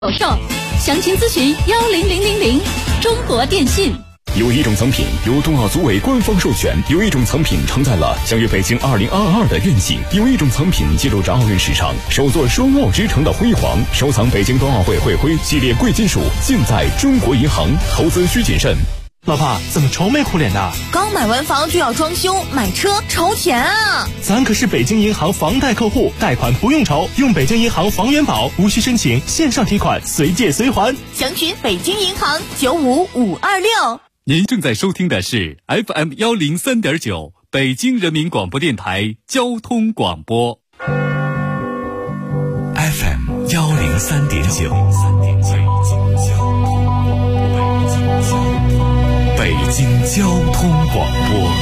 售，详情咨询10000。中国电信。 有一种藏品由冬奥组委官方授权，有一种藏品承载了相约北京2022的愿景，有一种藏品记录着奥运史上首座双奥之城的辉煌。收藏北京冬奥会会徽系列贵金属，尽在中国银行，投资需谨慎。 老婆，怎么愁眉苦脸的？ 刚买完房就要装修，买车愁钱啊！ 咱可是北京银行房贷客户，贷款不用愁，用北京银行房源保，无需申请，线上提款，随借随还。 详询北京银行95526。 您正在收听的是 FM 103.9北京人民广播电台交通广播。 FM 103.9。北京交通广播，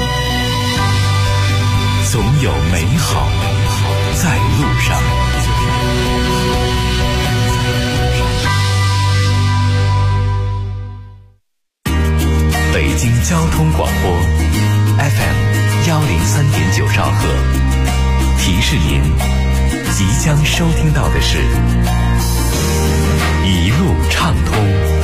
总有美好在路上。北京交通广播 FM 103.9兆赫，提示您即将收听到的是一路畅通。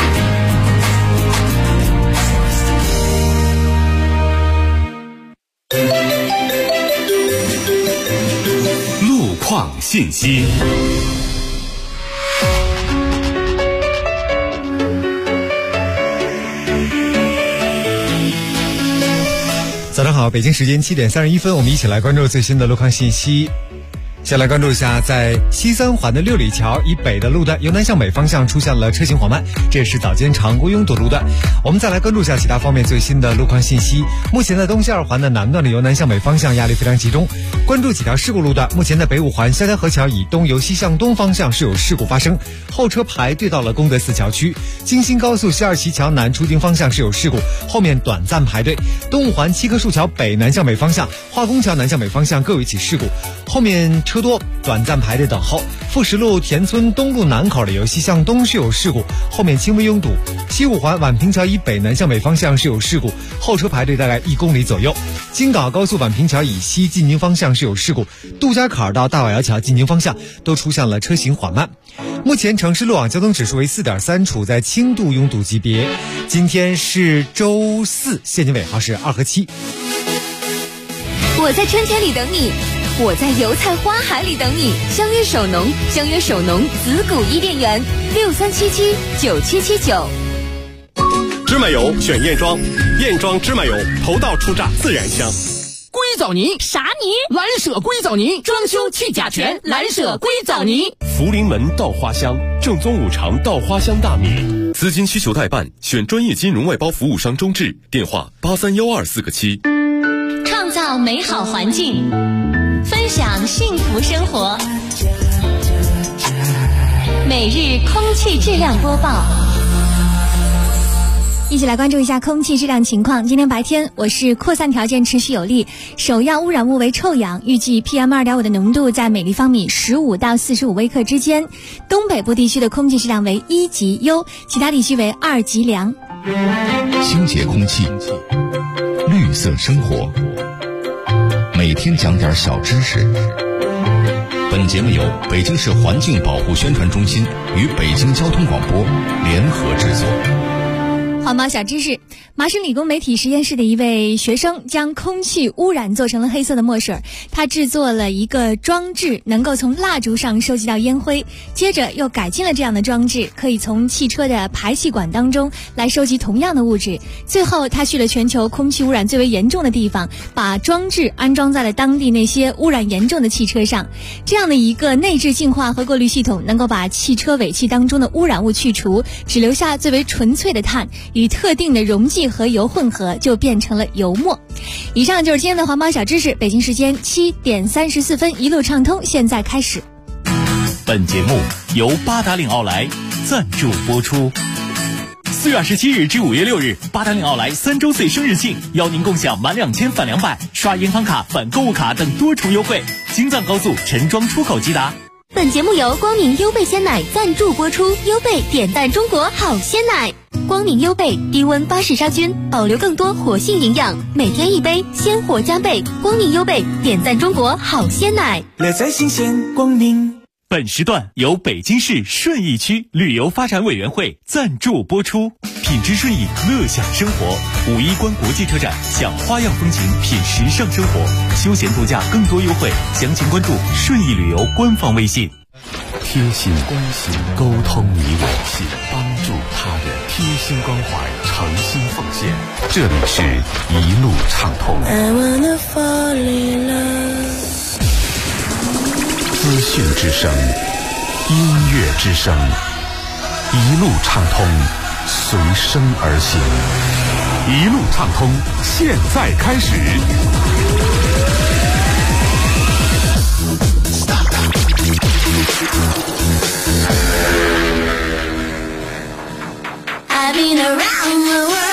路况信息。 早上好，北京时间7点31分，我们一起来关注最新的路况信息。先来关注一下，在西三环的六里桥以北的路段，由南向北方向出现了车行缓慢，这也是早间常规拥堵路段。我们再来关注一下其他方面最新的路况信息。目前在东西二环的南段的由南向北方向压力非常集中，关注几条事故路段。目前在北五环萧家河桥以东由西向东方向是有事故发生，后车排队到了功德寺桥区。京新高速西二旗桥南出京方向是有事故，后面短暂排队。东五环七棵树桥北南向北方向、化工桥南向北方向各有一起事故，后面车多，短暂排队等候。富石路田村东路南口的由西向东是有事故，后面轻微拥堵。西五环宛平桥以北南向北方向是有事故，后车排队大概1公里左右。京港高速宛平桥以西进京方向是有事故，杜家坎到大瓦窑桥进京方向都出现了车行缓慢。目前城市路网交通指数为4.3，处在轻度拥堵级别。今天是周四，现金尾号是2和7。 我在春天里等你，我在油菜花海里等你。相约首农，相约首农紫谷伊甸园，63779779。 芝麻油选燕庄，燕庄芝麻油头道出榨自然香。 硅藻泥啥泥？ 蓝舍硅藻泥，装修去甲醛，蓝舍硅藻泥。 福临门稻花香，正宗五常稻花香大米。资金需求代办，选专业金融外包服务商中智，电话831247个7。 创造美好环境，分享幸福生活。每日空气质量播报。 一起来关注一下空气质量情况。今天白天，我市扩散条件持续有利，首要污染物为臭氧，预计 PM2.5 的浓度在每立方米15到45微克之间。东北部地区的空气质量为1级优，其他地区为2级良。 清洁空气，绿色生活，每天讲点小知识。本节目由北京市环境保护宣传中心与北京交通广播联合制作。 环保小知识，麻省理工媒体实验室的一位学生将空气污染做成了黑色的墨水，他制作了一个装置，能够从蜡烛上收集到烟灰，接着又改进了这样的装置，可以从汽车的排气管当中来收集同样的物质。最后他去了全球空气污染最为严重的地方，把装置安装在了当地那些污染严重的汽车上。这样的一个内置净化和过滤系统能够把汽车尾气当中的污染物去除，只留下最为纯粹的碳，与特定的溶剂和油混合，就变成了油墨。以上就是今天的环保小知识。北京时间7点34分，一路畅通现在开始。 本节目由八达岭奥莱赞助播出。4月27日至5月6日，八达岭奥莱3周岁生日庆，邀您共享满2000返200，刷银行卡返购物卡等多重优惠。京藏高速陈庄出口即达。 本节目由光明优贝鲜奶赞助播出，优贝点赞中国好鲜奶。光明优贝低温巴氏杀菌，保留更多活性营养，每天一杯，鲜活加倍。光明优贝点赞中国好鲜奶， 乐在新鲜光明。 本时段由北京市顺义区旅游发展委员会赞助播出。品质顺义，乐享生活。5·1关国际车展，享花样风情，品时尚生活，休闲度假更多优惠，详情关注顺义旅游官方微信。 贴心关心，沟通你我心，帮助他人，贴心关怀，诚心奉献。这里是一路畅通。资讯之声，音乐之声，一路畅通，随声而行。一路畅通，现在开始。 I've been around the world.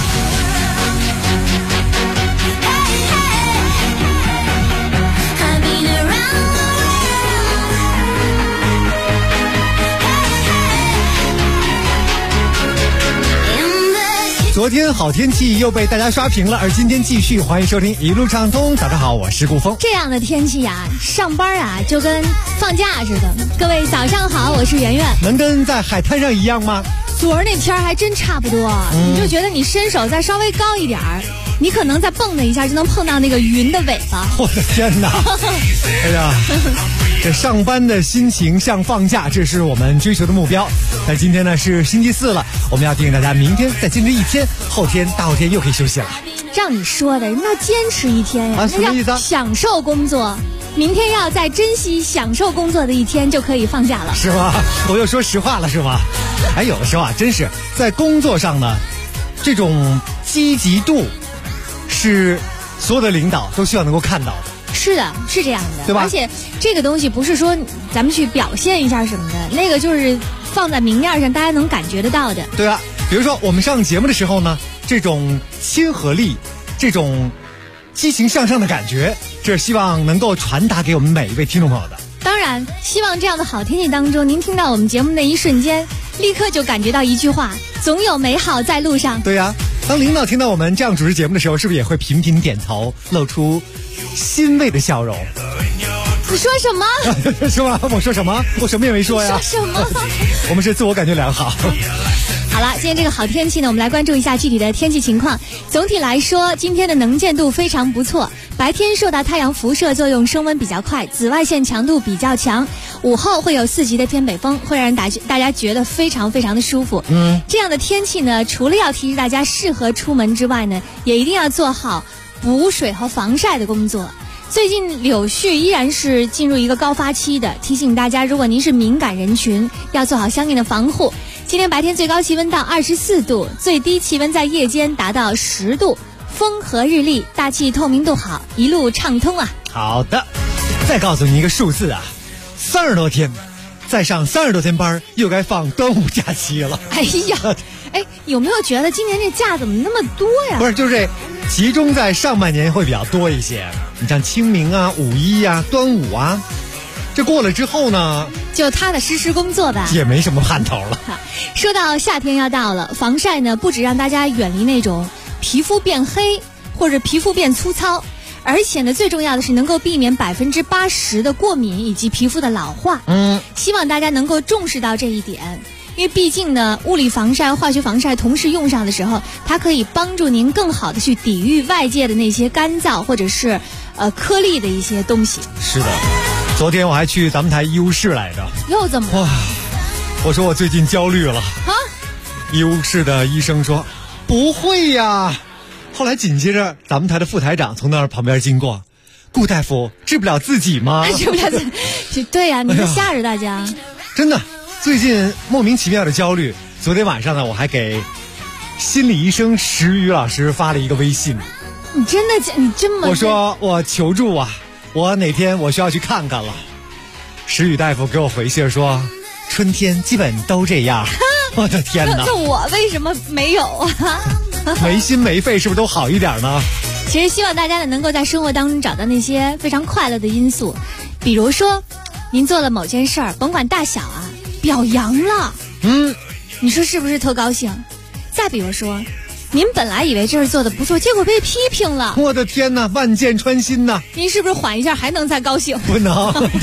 In the 昨天好天气又被大家刷屏了，而今天继续，欢迎收听一路畅通。早上好，我是顾峰。 这样的天气呀，上班啊就跟放假似的。各位早上好，我是圆圆。 能跟在海滩上一样吗？ 昨儿那天还真差不多，你就觉得你伸手再稍微高一点儿，你可能再蹦的一下就能碰到那个云的尾巴。 我的天哪！哎呀，这上班的心情像放假，这是我们追求的目标。那今天呢是星期四了，我们要提醒大家，明天再坚持一天，后天大后天又可以休息了。 照你说的，人要坚持一天呀， 什么意思啊？ 享受工作。明天要再珍惜享受工作的一天，就可以放假了， 是吗？我又说实话了，是吗？哎，有的时候啊，真是在工作上呢，这种积极度是所有的领导都希望能够看到的。 是的，是这样的， 对吧？ 而且这个东西不是说咱们去表现一下什么的，那个就是放在明面上，大家能感觉得到的。 对啊，比如说我们上节目的时候呢，这种亲和力，这种激情向上的感觉，这是希望能够传达给我们每一位听众朋友的。 当然，希望这样的好天气当中，您听到我们节目的一瞬间，立刻就感觉到一句话：总有美好在路上。 对呀，当领导听到我们这样主持节目的时候，是不是也会频频点头，露出欣慰的笑容？ 你说什么？ 是吗？我说什么？我什么也没说呀。 说什么？ 我们是自我感觉良好。 好了，今天这个好天气呢，我们来关注一下具体的天气情况。总体来说，今天的能见度非常不错，白天受到太阳辐射作用，升温比较快，紫外线强度比较强。午后会有4级的偏北风，会让大家觉得非常非常的舒服。这样的天气呢，除了要提示大家适合出门之外呢，也一定要做好补水和防晒的工作。最近柳絮依然是进入一个高发期的，提醒大家，如果您是敏感人群，要做好相应的防护。今天白天最高气温到24度，最低气温在夜间达到10度，风和日丽，大气透明度好，一路畅通啊。 好的，再告诉你一个数字啊，30多天，再上30多天班，又该放端午假期了。 哎呀，有没有觉得今年这假怎么那么多呀？ 不是，就是这集中在上半年会比较多一些。你像清明啊、5·1啊、端午啊，这过了之后呢， 就踏踏实实工作吧， 也没什么盼头了。 说到夏天要到了，防晒呢不止让大家远离那种皮肤变黑或者皮肤变粗糙，而且呢最重要的是能够避免80%的过敏以及皮肤的老化。希望大家能够重视到这一点。因为毕竟呢，物理防晒、化学防晒同时用上的时候，它可以帮助您更好的去抵御外界的那些干燥或者是颗粒的一些东西。 是的，昨天我还去咱们台医务室来着。 又怎么了？ 我说我最近焦虑了啊！医务室的医生说不会呀。后来紧接着咱们台的副台长从那儿旁边经过，顾大夫治不了自己吗？ 治不了自己，对呀，你在吓着大家。 真的。最近莫名其妙的焦虑，昨天晚上呢，我还给心理医生石宇老师发了一个微信。 你真的你这么？ 我说我求助啊，我哪天我需要去看看了。石宇大夫给我回信说，春天基本都这样。我的天哪！ 那我为什么没有啊？ 没心没肺是不是都好一点呢？ 其实希望大家呢能够在生活当中找到那些非常快乐的因素，比如说您做了某件事儿，甭管大小啊。表扬了，你说是不是特高兴？再比如说，您本来以为这事做的不错，结果被批评了， 我的天哪，万箭穿心呐！ 您是不是缓一下还能再高兴？ 不能。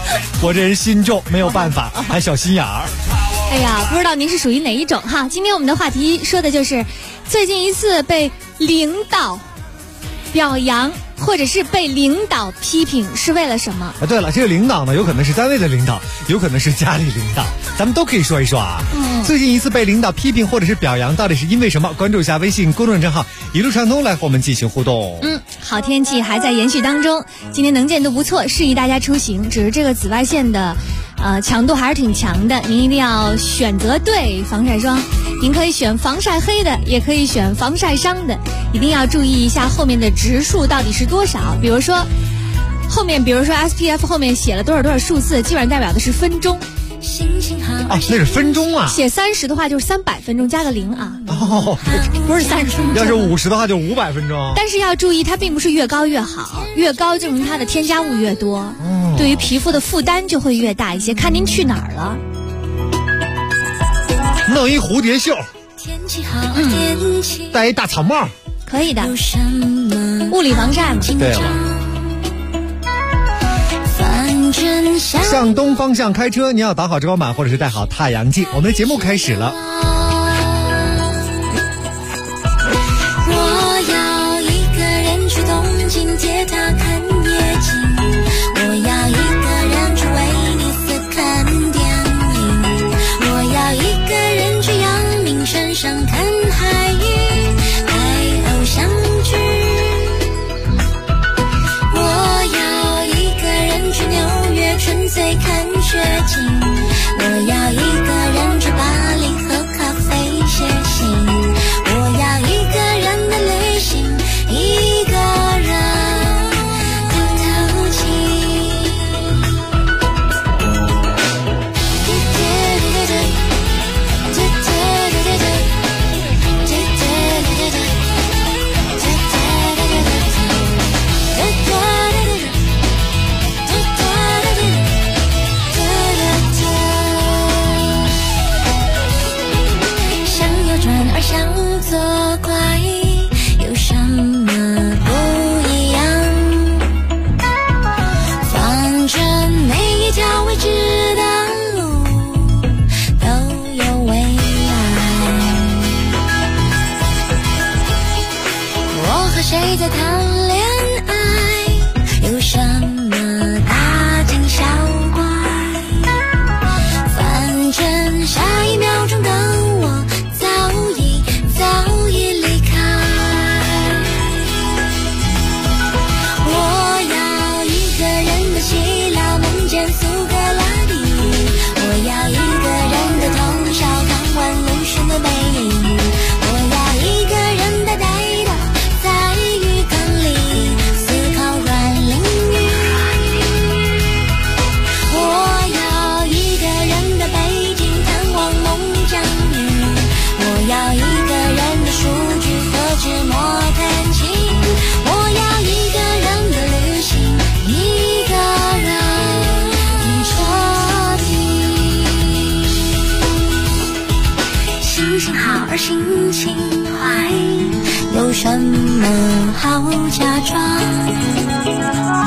我这人心重，没有办法，还小心眼儿。 哎呀，不知道您是属于哪一种哈？今天我们的话题说的就是最近一次被领导表扬或者是被领导批评是为了什么？ 对了，这个领导呢，有可能是单位的领导，有可能是家里领导，咱们都可以说一说啊。最近一次被领导批评或者是表扬，到底是因为什么？关注一下微信公众账号一路畅通来和我们进行互动。 好天气还在延续当中，今天能见度不错，适宜大家出行。只是这个紫外线的强度还是挺强的，您一定要选择对防晒霜。您可以选防晒黑的，也可以选防晒伤的，一定要注意一下后面的值数到底是多少。比如说 SPF 后面写了多少数字，基本上代表的是分钟。 那是分钟啊！ 写30的话就是300分钟加个0啊。不是30分钟。 要是50的话就500分钟。 但是要注意，它并不是越高越好，越高证明它的添加物越多，对于皮肤的负担就会越大一些。看您去哪儿了。 弄一蝴蝶袖，戴一大草帽， 可以的，物理防晒嘛。 对了。向东方向开车，你要打好遮光板或者是戴好太阳镜。我们的节目开始了。 我要一个人去东京铁塔看夜景，我要一个人去威尼斯看电影，我要一个人去阳明山上看海域，拍偶像剧。我要一个人去纽约纯粹看雪景，我要一个人去巴黎喝咖啡写信，我要一个人的旅行，一个人的透气。想右转而想左拐，有什么不一样？反正每一条未知的路都有未来。我和谁在谈恋爱？有什么大惊小怪？反正下一秒钟的我早已离开。我要一个人的希腊梦见苏格拉底，我要一个人的通宵看完鲁迅的背影，我要一个人呆呆的在浴缸里思考软淋雨，我要一个人的北京探望孟姜女，我要一个人的数据和纸墨弹琴，我要一个人的旅行，一个人彻底。心情好而心情坏，有什么好假装？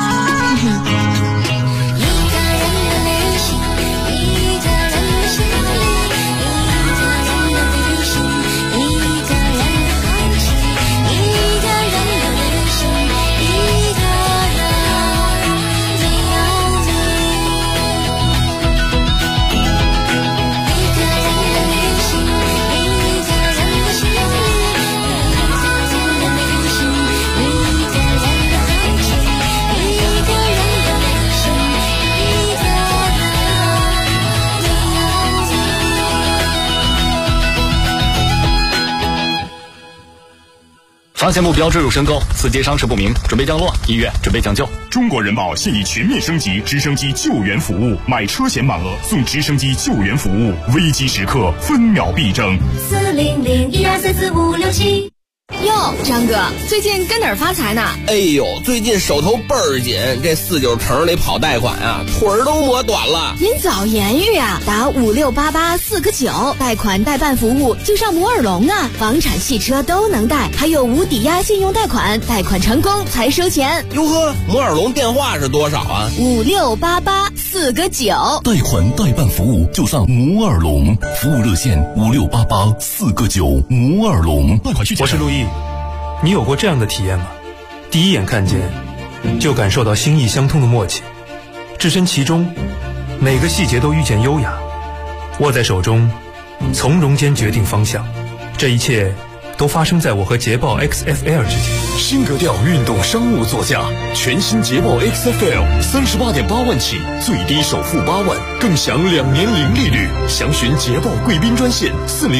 发现目标坠入深沟，此节伤势不明，准备降落，医院准备抢救。 中国人保现已全面升级直升机救援服务，买车险满额送直升机救援服务，危机时刻分秒必争。 40012344567。 哟，张哥，最近跟哪儿发财呢？ 哎呦，最近手头倍儿紧，这49城里跑贷款啊，腿儿都磨短了。 您早言语啊，打5688-4个9，贷款代办服务就上摩尔龙啊，房产、汽车都能贷，还有无抵押信用贷款，贷款成功才收钱。 哟呵，摩尔龙电话是多少啊？ 4个9， 贷款代办服务就上摩尔龙，服务热线5688-4个9，摩尔龙。贷款需求。 我是陆毅，你有过这样的体验吗？第一眼看见，就感受到心意相通的默契，置身其中，每个细节都遇见优雅，握在手中，从容间决定方向。这一切都发生在我和捷豹 XFL 之间。 新格调运动商务座驾，全新捷豹 XFL 38.8万起，最低首付8万，更享2年零利率。详询捷豹贵宾专线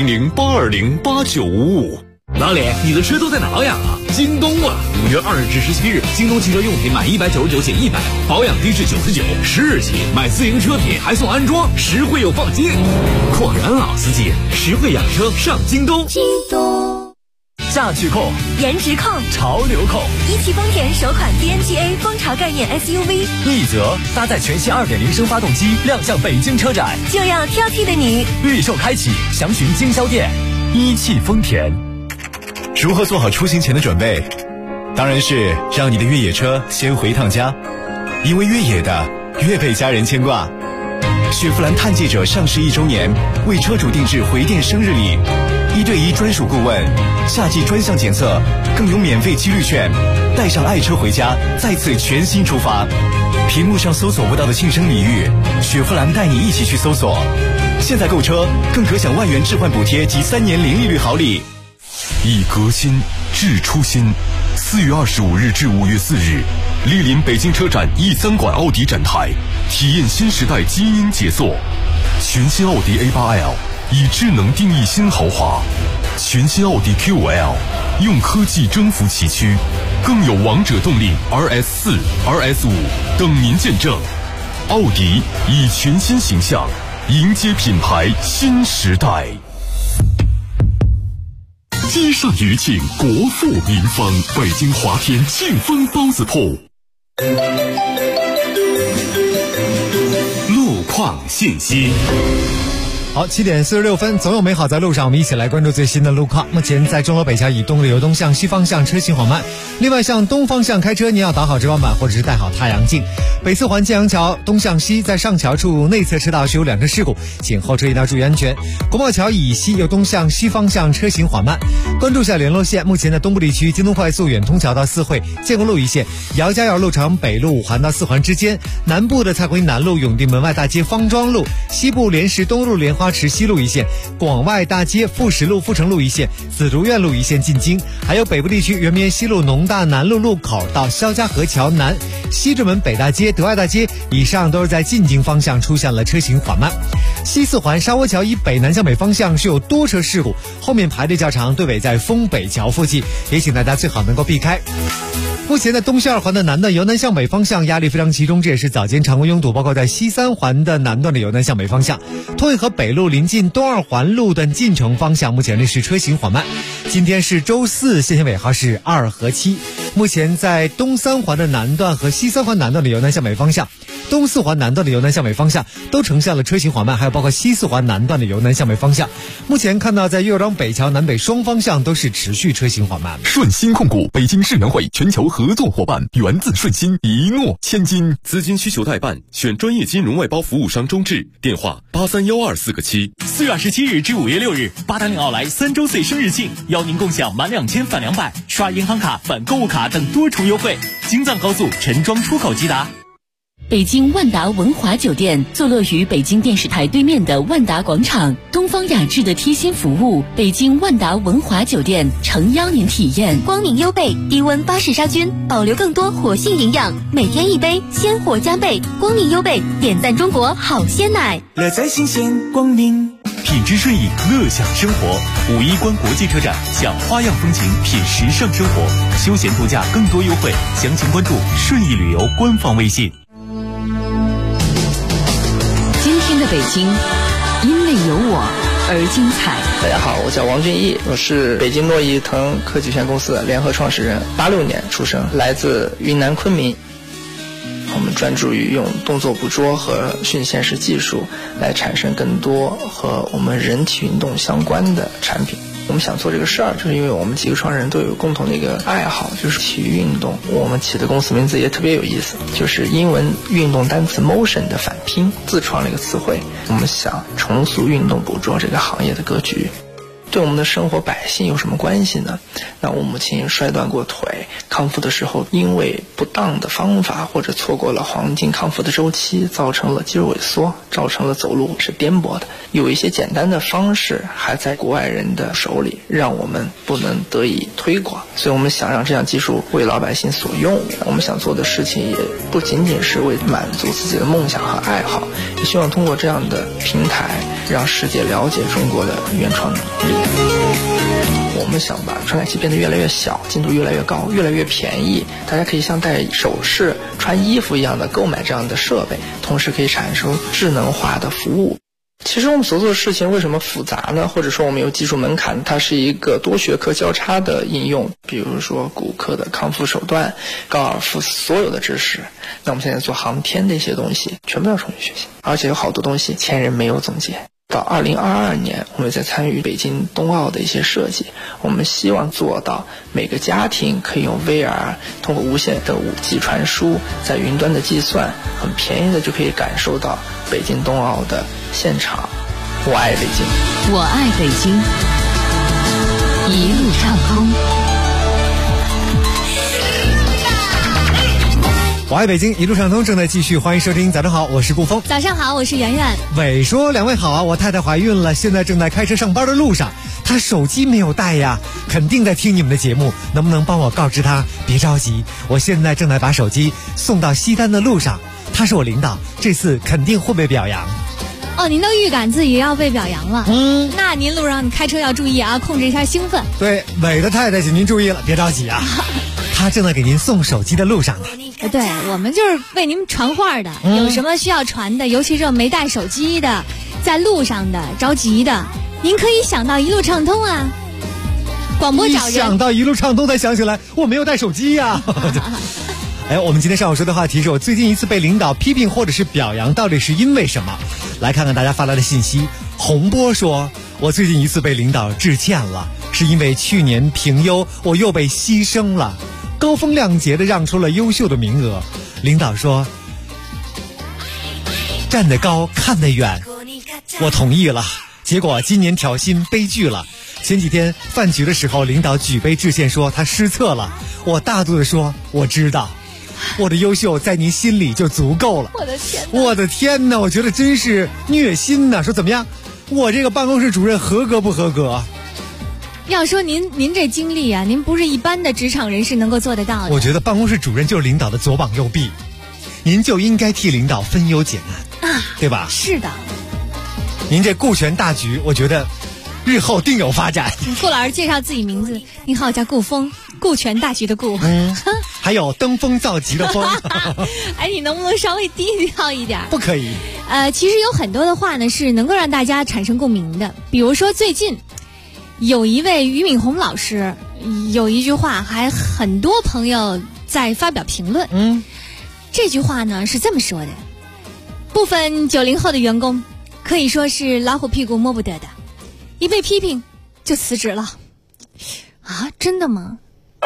400-820-8955。 老李，你的车都在哪保养啊？京东啊！5月2日至17日，京东汽车用品满199减100，保养低至99，10日起买自行车品还送安装，实惠又放心。果然老司机，实惠养车上京东。 京东价趣控， 颜值控， 潮流控。 一汽丰田首款 DNGA 蜂巢概念 SUV， 一泽搭载全新2.0升发动机亮相北京车展， 就要挑剔的你。 预售开启，详询经销店。一汽丰田。 如何做好出行前的准备？当然是让你的越野车先回趟家，因为越野的越被家人牵挂。雪佛兰探界者上市1周年，为车主定制回电生日礼，1对1专属顾问，夏季专项检测，更有免费几率券，带上爱车回家，再次全新出发。屏幕上搜索不到的庆生礼遇，雪佛兰带你一起去搜索。现在购车更可享万元置换补贴及3年零利率好礼。 以革新致初心。4月25日至5月4日，莅临北京车展E3馆奥迪展台，体验新时代基因解锁。全新奥迪 A8L 以智能定义新豪华，全新奥迪 Q5L 用科技征服崎岖，更有王者动力 RS4、RS5 等您见证。奥迪以全新形象迎接品牌新时代。积善余庆，国富民丰。北京华天庆丰包子铺。 路况信息。 好，7点46分，总有美好在路上。我们一起来关注最新的路况。目前在钟楼北桥以东的由东向西方向车行缓慢，另外向东方向开车，您要打好直光板或者是带好太阳镜。北四环建阳桥东向西，在上桥处内侧车道是有2车事故，请后车一定要注意安全。国贸桥以西由东向西方向车行缓慢。关注下联络线，目前在东部地区，京东快速远通桥到四惠、建国路一线，姚家窑路长北路5环到4环之间；南部的蔡国英南路永定门外大街方庄路，西部莲石东路莲花池西路一线，广外大街富石路富城路一线，紫竹院路一线进京。还有北部地区圆明西路农大南路路口到肖家河桥南，西直门北大街德爱大街以上都是在进京方向出现了车行缓慢。西四环沙窝桥以北南向北方向是有多车事故，后面排队较长，队尾在丰北桥附近，也请大家最好能够避开。目前在东西2环的南段由南向北方向压力非常集中，这也是早间常规拥堵，包括在西3环的南段的由南向北方向，通运河北路临近东2环路段进城方向，目前是车行缓慢。今天是周四，限行尾号是2和7。目前在东3环的南段和西3环南段的由南向北方向，东4环南段的由南向北方向都呈现了车行缓慢，还有包括西4环南段的由南向北方向。目前看到在岳阳北桥南北双方向都是持续车行缓慢。 顺鑫控股北京世园会全球合作伙伴，源自顺鑫，一诺千金。 资金需求代办，选专业金融外包服务商中智，电话8312-4个7。 4月27日至5月6日，880奥莱3周岁生日庆，邀您共享满2000返200，刷银行卡、返购物卡等多重优惠。京藏高速陈庄出口即达。 北京万达文华酒店坐落于北京电视台对面的万达广场，东方雅致的贴心服务，北京万达文华酒店诚邀您体验。光明优贝低温巴氏杀菌，保留更多活性营养，每天一杯，鲜活加倍。光明优贝点赞中国好鲜奶， 乐在新鲜光明。 品质顺意，乐享生活。5·1关国际车展，享花样风情，品时尚生活，休闲度假更多优惠，详情关注顺意旅游官方微信。 今天的北京，因为有我而精彩。 大家好，我叫王俊毅，我是北京诺伊腾科技有限公司的联合创始人，86年出生，来自云南昆明。我们专注于用动作捕捉和瞬现实技术来产生更多和我们人体运动相关的产品。 我们想做这个事儿，就是因为我们几个创始人都有共同的一个爱好，就是体育运动。我们起的公司名字也特别有意思，就是英文运动单词 motion 的反拼，自创了一个词汇。我们想重塑运动捕捉这个行业的格局。对我们的生活百姓有什么关系呢？那我母亲摔断过腿，康复的时候因为不当的方法或者错过了黄金康复的周期，造成了肌肉萎缩，造成了走路是颠簸的。有一些简单的方式还在国外人的手里，让我们不能得以推广，所以我们想让这项技术为老百姓所用。我们想做的事情也不仅仅是为满足自己的梦想和爱好，也希望通过这样的平台让世界了解中国的原创能力。我们想把传感器变得越来越小，精度越来越高，越来越便宜，大家可以像戴首饰、穿衣服一样的购买这样的设备，同时可以产生智能化的服务。其实我们所做的事情为什么复杂呢？或者说我们有技术门槛，它是一个多学科交叉的应用，比如说骨科的康复手段、高尔夫所有的知识。那我们现在做航天的一些东西全部要重新学习，而且有好多东西前人没有总结。到2022年，我们在参与北京冬奥的一些设计，我们希望做到每个家庭可以用 VR 通过无线的5G 传输，在云端的计算，很便宜的就可以感受到北京冬奥的现场。我爱北京， 我爱北京，一路畅通。 我爱北京，一路畅通正在继续，欢迎收听。早上好，我是顾峰。 早上好，我是圆圆。 伟说两位好啊，我太太怀孕了，现在正在开车上班的路上，她手机没有带呀，肯定在听你们的节目，能不能帮我告知她别着急，我现在正在把手机送到西单的路上，她是我领导，这次肯定会被表扬。 哦，您都预感自己要被表扬了。那您路上开车要注意啊，控制一下兴奋。 对，伟的太太请您注意了，别着急啊。他正在给您送手机的路上呢。 对，我们就是为您传话的，有什么需要传的，尤其是没带手机的，在路上的着急的，您可以想到一路畅通啊。广播找人， 想到一路畅通才想起来我没有带手机呀。哎，我们今天上午说的话题是我最近一次被领导批评或者是表扬到底是因为什么？来看看大家发来的信息。洪波说，我最近一次被领导致歉了，是因为去年评优我又被牺牲了，高风亮节的让出了优秀的名额，领导说站得高看得远，我同意了，结果今年调薪悲剧了。前几天饭局的时候，领导举杯致歉说他失策了，我大度的说我知道，我的优秀在您心里就足够了。我的天哪，我觉得真是虐心呐。说怎么样，我这个办公室主任合格不合格？ 要说您这经历啊，您不是一般的职场人士能够做得到的。 我觉得办公室主任就是领导的左膀右臂，您就应该替领导分忧解难啊，对吧？ 是的。 您这顾全大局，我觉得日后定有发展。 顾老师介绍自己名字，您好，我叫顾峰，顾全大局的顾。 还有登峰造极的峰。 哎，你能不能稍微低调一点？ 不可以。 其实有很多的话呢，是能够让大家产生共鸣的。比如说最近有一位俞敏洪老师有一句话，还很多朋友在发表评论。这句话呢是这么说的：部分90后的员工可以说是老虎屁股摸不得的，一被批评就辞职了。啊，真的吗？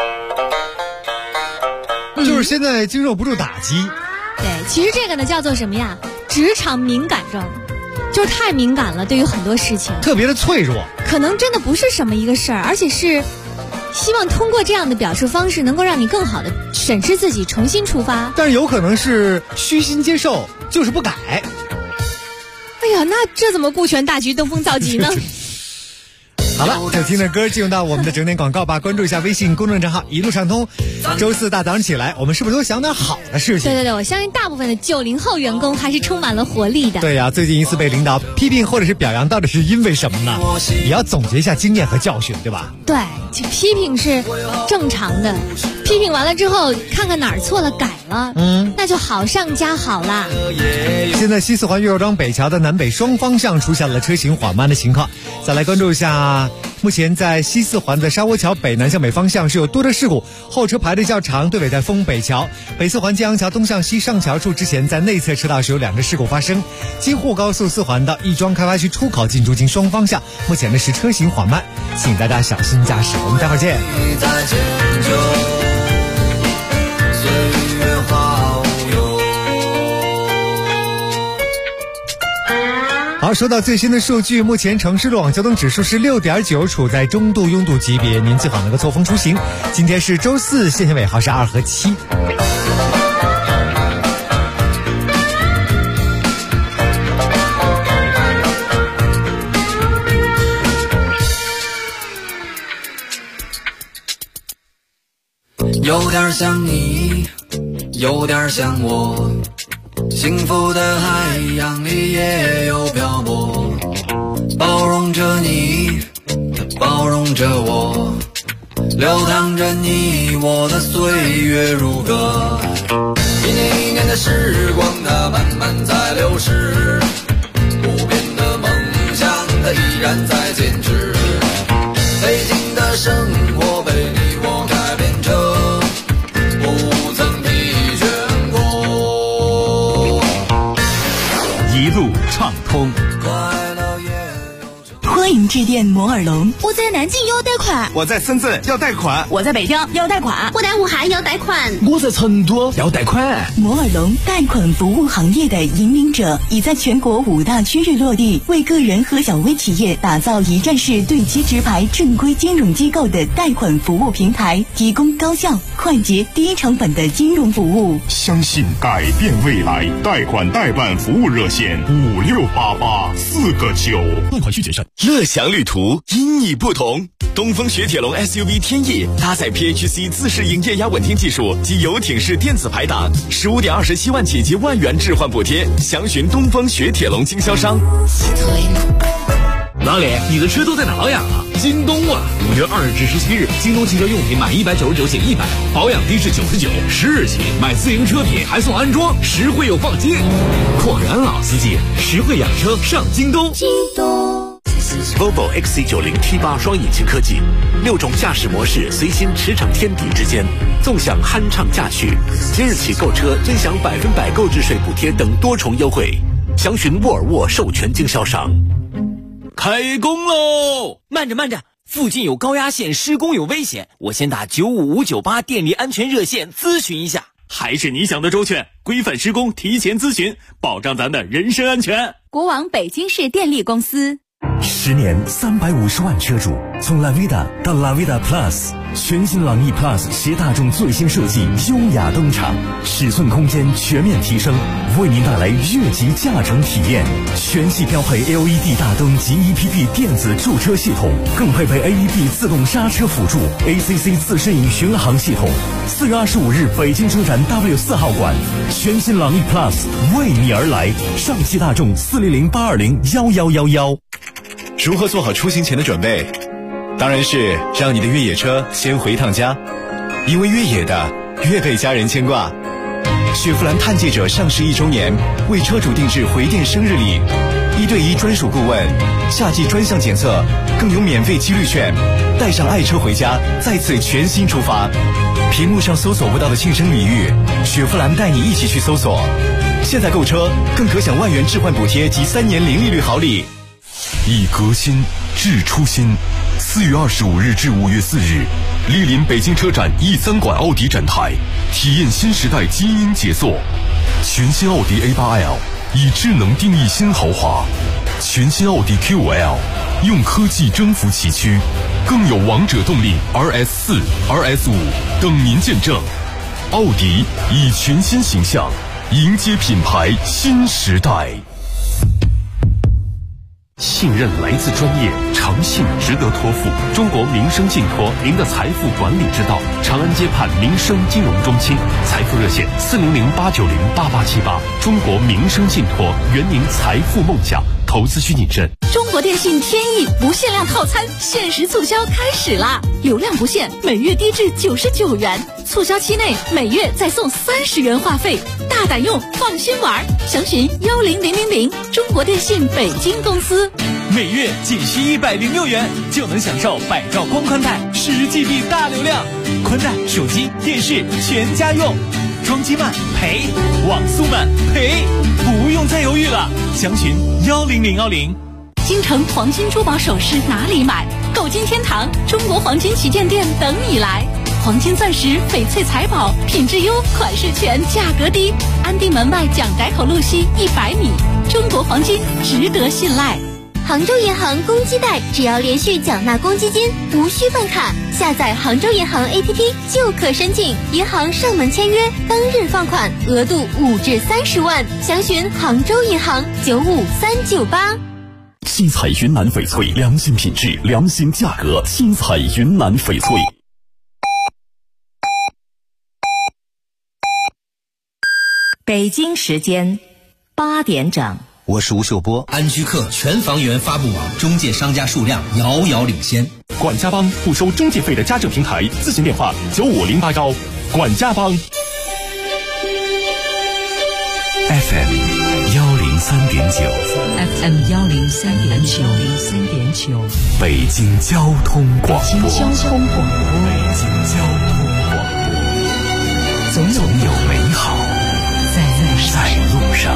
就是现在经受不住打击。 对，其实这个呢叫做什么呀？职场敏感症，就是太敏感了，对于很多事情特别的脆弱， 可能真的不是什么一个事儿，而且是希望通过这样的表述方式能够让你更好的审视自己，重新出发。 但是有可能是虚心接受，就是不改。 哎呀，那这怎么顾全大局登峰造极呢？ 好了，就听着歌进入到我们的整点广告吧。关注一下微信公众账号一路畅通。周四大早上起来，我们是不是都想点好的事情？ 对，我相信大部分的90后员工还是充满了活力的。 对呀，最近一次被领导批评或者是表扬，到底是因为什么呢？也要总结一下经验和教训，对吧？ 对，批评是正常的，批评完了之后看看哪儿错了改了，那就好上加好啦。 现在西四环岳若庄北桥的南北双方向出现了车行缓慢的情况。再来关注一下目前在西四环的沙窝桥北南向北方向是有多车事故，后车排的较长，队尾在丰北桥。北四环金阳桥东向西上桥处之前，在内侧车道是有2个事故发生。京沪高速4环到亦庄开发区出口进出京双方向，目前呢是车行缓慢，请大家小心驾驶。我们待会儿见。好，说到最新的数据，目前城市路网交通指数是6.9，处在中度拥堵级别，您最好能够错峰出行。今天是周四，限行尾号是2和7。 有点像你，有点像我，幸福的海洋里也有漂泊，包容着你，包容着我，流淌着你我的岁月如歌。一年一年的时光，它慢慢在流逝，不变的梦想，它依然在坚持。北京的生活被你我改变着，不曾疲倦过。 一路畅通。 欢迎致电摩尔龙。 我在南京要贷款， 我在深圳要贷款， 我在北京要贷款， 我在武汉要贷款， 我在成都要贷款。 摩尔龙贷款服务行业的引领者，已在全国5大区域落地，为个人和小微企业打造一站式对接直排正规金融机构的贷款服务平台，提供高效、快捷、低成本的金融服务。 相信改变未来，贷款代办服务热线5688 4个9。 贷款需谨慎。乐享旅途因你不同。东风雪铁龙 SUV 天翼搭载 PHC 自适应液压稳定技术及游艇式电子排档，15.27万起及1万元置换补贴，详询东风雪铁龙经销商。 老李，你的车都在哪养啊？京东啊！5月2日至17日，京东汽车用品满199减100，保养低至99，10日起买自行车品还送安装，实惠又放心。果然老司机，实惠养车上京东。 京东。 Volvo XC90 T8 双引擎科技，6种驾驶模式随心驰骋天地之间，纵享酣畅驾趣。即日起购车尊享100%购置税补贴等多重优惠，详询沃尔沃授权经销商。 开工喽！慢着，附近有高压线，施工有危险，我先打95598电力安全热线咨询一下。 还是你想的周全，规范施工，提前咨询，保障咱的人身安全。 国网北京市电力公司。 10年350万车主，从 Lavida 到 Lavida Plus， 全新朗逸 Plus 携大众最新设计优雅登场，尺寸空间全面提升，为您带来越级驾乘体验。全系标配 LED 大灯及 EPP 电子驻车系统，更配备 AEB 自动刹车辅助、ACC 自适应巡航系统。4月25日北京车展 W4 号馆，全新朗逸 Plus 为你而来。上汽大众400-820-1111。 如何做好出行前的准备？当然是让你的越野车先回趟家，因为越野的越被家人牵挂。雪佛兰探界者上市1周年，为车主定制回电生日礼，1对1专属顾问，夏季专项检测，更有免费几率券，带上爱车回家，再次全新出发。屏幕上搜索不到的庆生礼遇，雪佛兰带你一起去搜索。现在购车更可享1万元置换补贴及3年零利率好礼。 以革新致初心。4月25日至5月4日，莅临北京车展E3馆奥迪展台，体验新时代基因杰作。全新奥迪 A8L 以智能定义新豪华，全新奥迪 Q5L 用科技征服崎岖，更有王者动力 RS4、RS5 等您见证。奥迪以全新形象迎接品牌新时代。 信任来自专业，诚信值得托付。中国民生信托，您的财富管理之道。长安街畔民生金融中心，财富热线400-890-8878。中国民生信托，圆您财富梦想。投资需谨慎。 中国电信天翼不限量套餐限时促销开始啦！流量不限，每月低至99元，促销期内每月再送30元话费，大胆用，放心玩。详询10000，中国电信北京公司。 每月仅需106元就能享受百兆光宽带10GB 大流量，宽带、手机、电视全家用。装机慢赔，网速慢赔，不用再犹豫了，详询10010。 京城黄金珠宝首饰哪里买？购金天堂中国黄金旗舰店等你来。黄金钻石、翡翠财宝，品质优，款式全，价格低。安定门外蒋宅口路西100米，中国黄金值得信赖。 杭州银行公积贷，只要连续缴纳公积金，无需办卡，下载杭州银行 APP 就可申请，银行上门签约，当日放款，额度5至30万。详询杭州银行95398。 新彩云南翡翠，良心品质，良心价格。新彩云南翡翠。 北京时间8点整。 我是吴秀波。安居客全房源发布网中介商家数量遥遥领先。 管家帮不收中介费的家政平台，咨询电话95081。管家帮。 FM 103.9， 北京交通广播。总有美好在路上。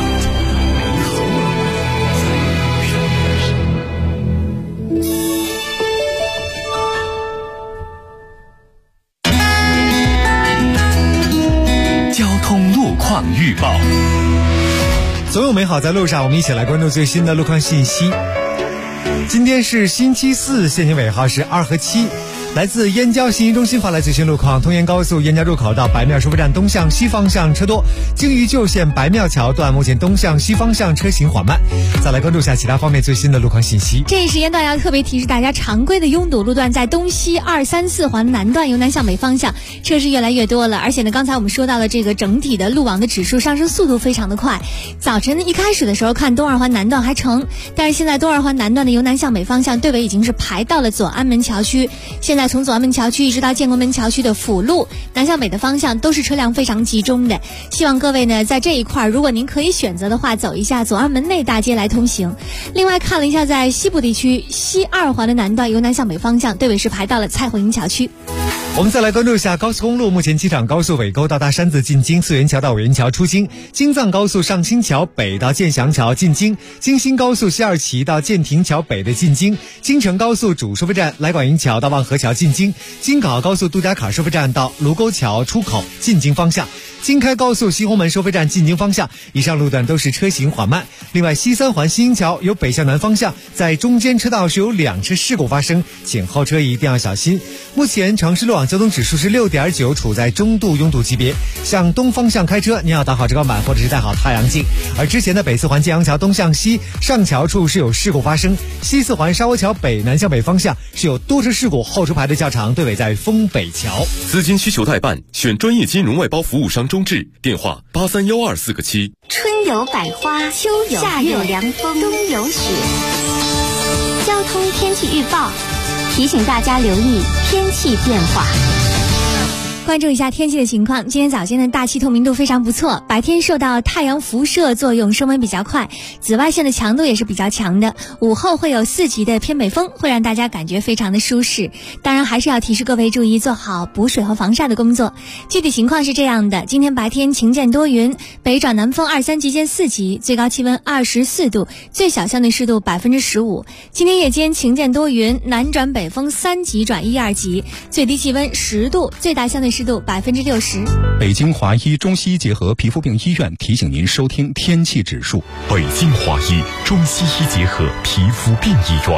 交通路况预报。 总有美好在路上，我们一起来关注最新的路况信息。今天是星期四，现行尾号是2和7。来自燕郊信息中心发来最新路况：通燕高速燕郊入口到白庙收费站东向西方向车多，京渝旧线白庙桥段目前东向西方向车行缓慢。再来关注下其他方面最新的路况信息。 这一时间段要特别提示大家，常规的拥堵路段在东西2、3、4环南段由南向北方向车是越来越多了，而且呢，刚才我们说到了这个整体的路网的指数上升速度非常的快。早晨一开始的时候看东2环南段还成，但是现在东2环南段的由南向北方向队尾已经是排到了左安门桥区，现在从左安门桥区一直到建国门桥区的辅路南向北的方向都是车辆非常集中的，希望各位呢在这一块如果您可以选择的话，走一下左安门内大街来通行。另外看了一下在西部地区西2环的南段由南向北方向队尾是排到了蔡慧营桥区。 我们再来关注一下高速公路，目前机场高速尾沟到大山子进京，四元桥到伟人桥出京，京藏高速上清桥北到建祥桥进京，京新高速西二旗到建亭桥北的进京，京承高速主收费站来广营桥到望河桥进京，京港澳高速杜家坎收费站到卢沟桥出口进京方向，京开高速西红门收费站进京方向，以上路段都是车行缓慢。另外西3环新营桥由北向南方向，在中间车道是有2次事故发生，请后车一定要小心。目前城市路网交通指数是6.9，处在中度拥堵级别。向东方向开车，您要打好遮光板或者是戴好太阳镜。而之前的北4环建阳桥东向西上桥处是有事故发生，西4环沙窝桥北南向北方向是有多车事故，后车排的较长，队尾在丰北桥。 资金需求代办，选专业金融外包服务商中智，电话831247个7。 春有百花，秋有夏有凉风，冬有雪。交通天气预报提醒大家留意天气变化。 关注一下天气的情况，今天早间的大气透明度非常不错，白天受到太阳辐射作用升温比较快，紫外线的强度也是比较强的，午后会有4级的偏北风，会让大家感觉非常的舒适。当然还是要提示各位注意做好补水和防晒的工作。具体情况是这样的，今天白天晴间多云，北转南风2、3级见4级，最高气温24度，最小相对湿度15%。今天夜间晴间多云，南转北风3级转1、2级，最低气温10度，最大相对湿度60%。 北京华医中西医结合皮肤病医院提醒您收听天气指数。 北京华医中西医结合皮肤病医院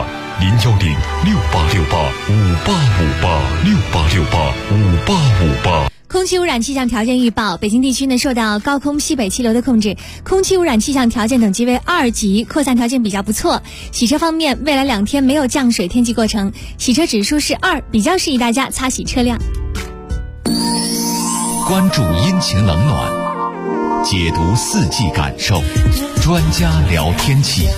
，0106868586868685858。 空气污染气象条件预报，北京地区呢受到高空西北气流的控制，空气污染气象条件等级为2级，扩散条件比较不错。洗车方面，未来2天没有降水天气过程，洗车指数是2，比较适宜大家擦洗车辆。 关注阴晴冷暖，解读4季感受，专家聊天气。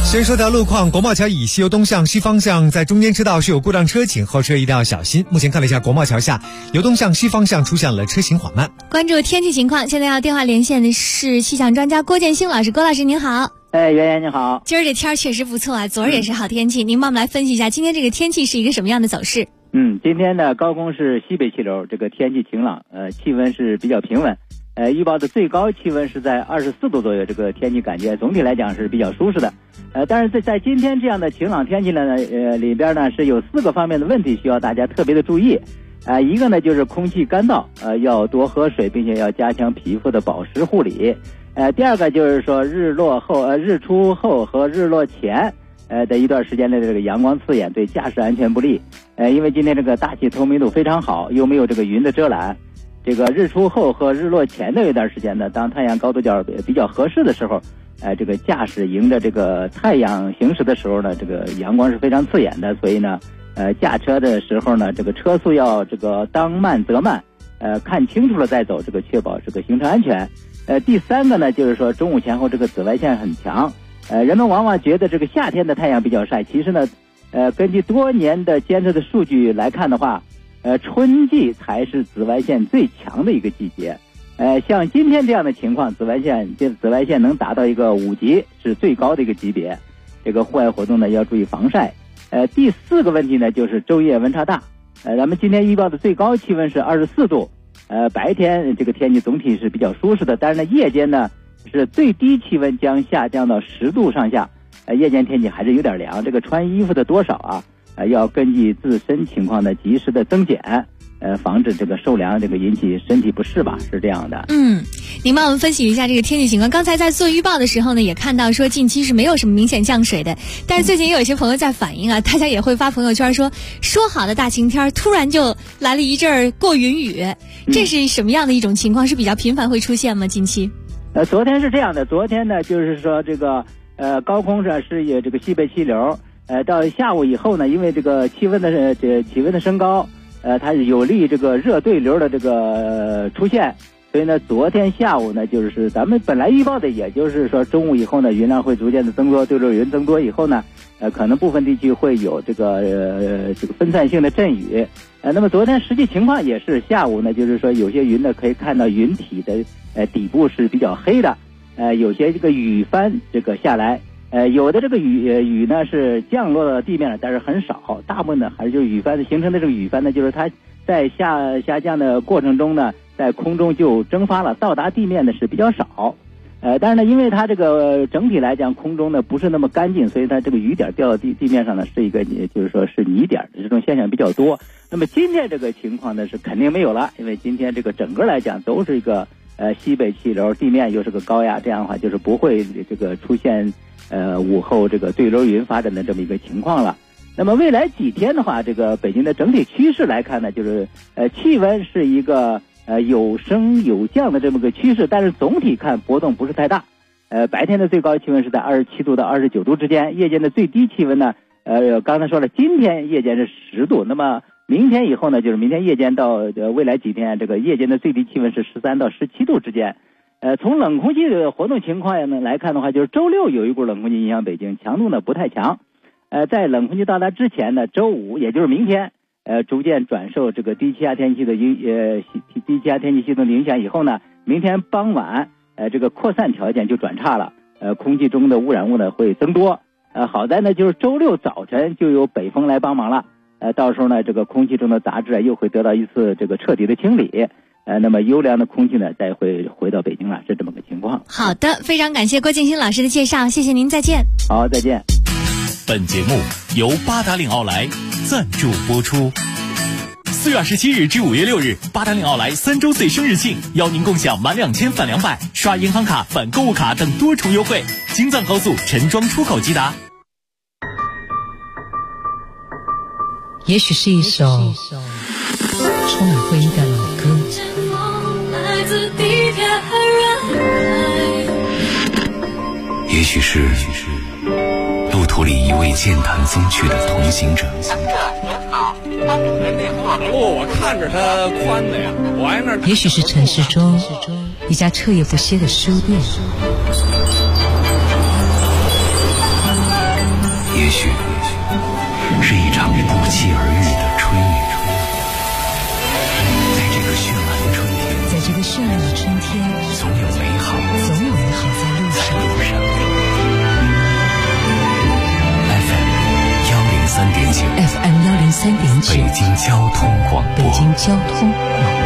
先说条路况，国贸桥以西由东向西方向，在中间车道是有故障车，请后车一定要小心。目前看了一下国贸桥下由东向西方向出现了车行缓慢。 关注天气情况，现在要电话连线的是气象专家郭建兴老师。郭老师您好。 袁袁你好。 今儿这天确实不错啊，昨儿也是好天气。您帮我们来分析一下今天这个天气是一个什么样的走势？ 今天的高空是西北气流，这个天气晴朗，气温是比较平稳。预报的最高气温是在24度左右，这个天气感觉总体来讲是比较舒适的。但是在今天这样的晴朗天气呢，里边呢是有4个方面的问题需要大家特别的注意。一个呢就是空气干燥，要多喝水，并且要加强皮肤的保湿护理。第二个就是说日出后和日落前的一段时间内的这个阳光刺眼，对驾驶安全不利。因为今天这个大气透明度非常好，又没有这个云的遮拦。这个日出后和日落前的一段时间呢，当太阳高度角比较合适的时候，这个驾驶迎着这个太阳行驶的时候呢，这个阳光是非常刺眼的，所以呢，驾车的时候呢，这个车速要这个当慢则慢，看清楚了再走，这个确保这个行车安全。第三个呢，就是说中午前后这个紫外线很强，人们往往觉得这个夏天的太阳比较晒，其实呢，根据多年的监测的数据来看的话，春季才是紫外线最强的一个季节。像今天这样的情况，紫外线能达到一个5级，是最高的一个级别。这个户外活动呢要注意防晒。第4个问题呢就是昼夜温差大。咱们今天预报的最高气温是24度，白天这个天气总体是比较舒适的，但是呢夜间呢是最低气温将下降到10度上下，夜间天气还是有点凉，这个穿衣服的多少啊，要根据自身情况的及时的增减，防止这个受凉这个引起身体不适吧，是这样的。 您帮我们分析一下这个天气情况。刚才在做预报的时候呢，也看到说近期是没有什么明显降水的，但是最近也有一些朋友在反映啊，大家也会发朋友圈说好的大晴天，突然就来了一阵过云雨，这是什么样的一种情况？是比较频繁会出现吗？近期？ 昨天是这样的，昨天呢就是说这个高空上是有这个西北气流。到下午以后呢，因为这个气温的升高，它有利这个热对流的这个出现，所以呢，昨天下午呢，就是咱们本来预报的，也就是说中午以后呢，云量会逐渐的增多，对流云增多以后呢，可能部分地区会有这个分散性的阵雨。那么昨天实际情况也是下午呢，就是说有些云呢可以看到云体的底部是比较黑的，有些这个雨帆这个下来。有的这个雨呢是降落到地面了，但是很少，大部分呢还是就是雨帆形成的这个雨帆呢，就是它在下降的过程中呢，在空中就蒸发了，到达地面的是比较少。但是呢，因为它这个整体来讲空中呢不是那么干净，所以它这个雨点掉到地面上呢是一个就是说是泥点的这种现象比较多。那么今天这个情况呢是肯定没有了，因为今天这个整个来讲都是一个西北气流，地面又是个高压，这样的话就是不会这个出现午后这个对流云发展的这么一个情况了。那么未来几天的话，这个北京的整体趋势来看呢，就是气温是一个有升有降的这么个趋势，但是总体看波动不是太大。白天的最高气温是在27度到29度之间，夜间的最低气温呢，刚才说了，今天夜间是10度，那么明天以后呢，就是明天夜间到未来几天，这个夜间的最低气温是13到17度之间。从冷空气的活动情况呢来看的话，就是周6有一股冷空气影响北京，强度呢不太强。在冷空气到达之前呢，周5也就是明天，逐渐转受这个低气压天气系统的影响以后呢，明天傍晚这个扩散条件就转差了，空气中的污染物呢会增多。好在呢就是周6早晨就有北风来帮忙了，到时候呢这个空气中的杂质又会得到一次这个彻底的清理。那么优良的空气呢再会回到北京了，是这么个情况。 好的，非常感谢郭建兴老师的介绍，谢谢您，再见。 好，再见。 本节目由八达岭奥莱赞助播出。4月27日至5月6日，八达岭奥莱3周岁生日庆，邀您共享满2000返200，刷银行卡返购物卡等多重优惠。京藏高速陈庄出口即达。 也许是一首充满回忆的老歌， 也许是路途里一位健谈风趣的同行者。 那马路我看着它宽的呀，我挨那。 也许是城市中一家彻夜不歇的书店。 九 FM 103.9， 北京交通广播。 北京交通广播。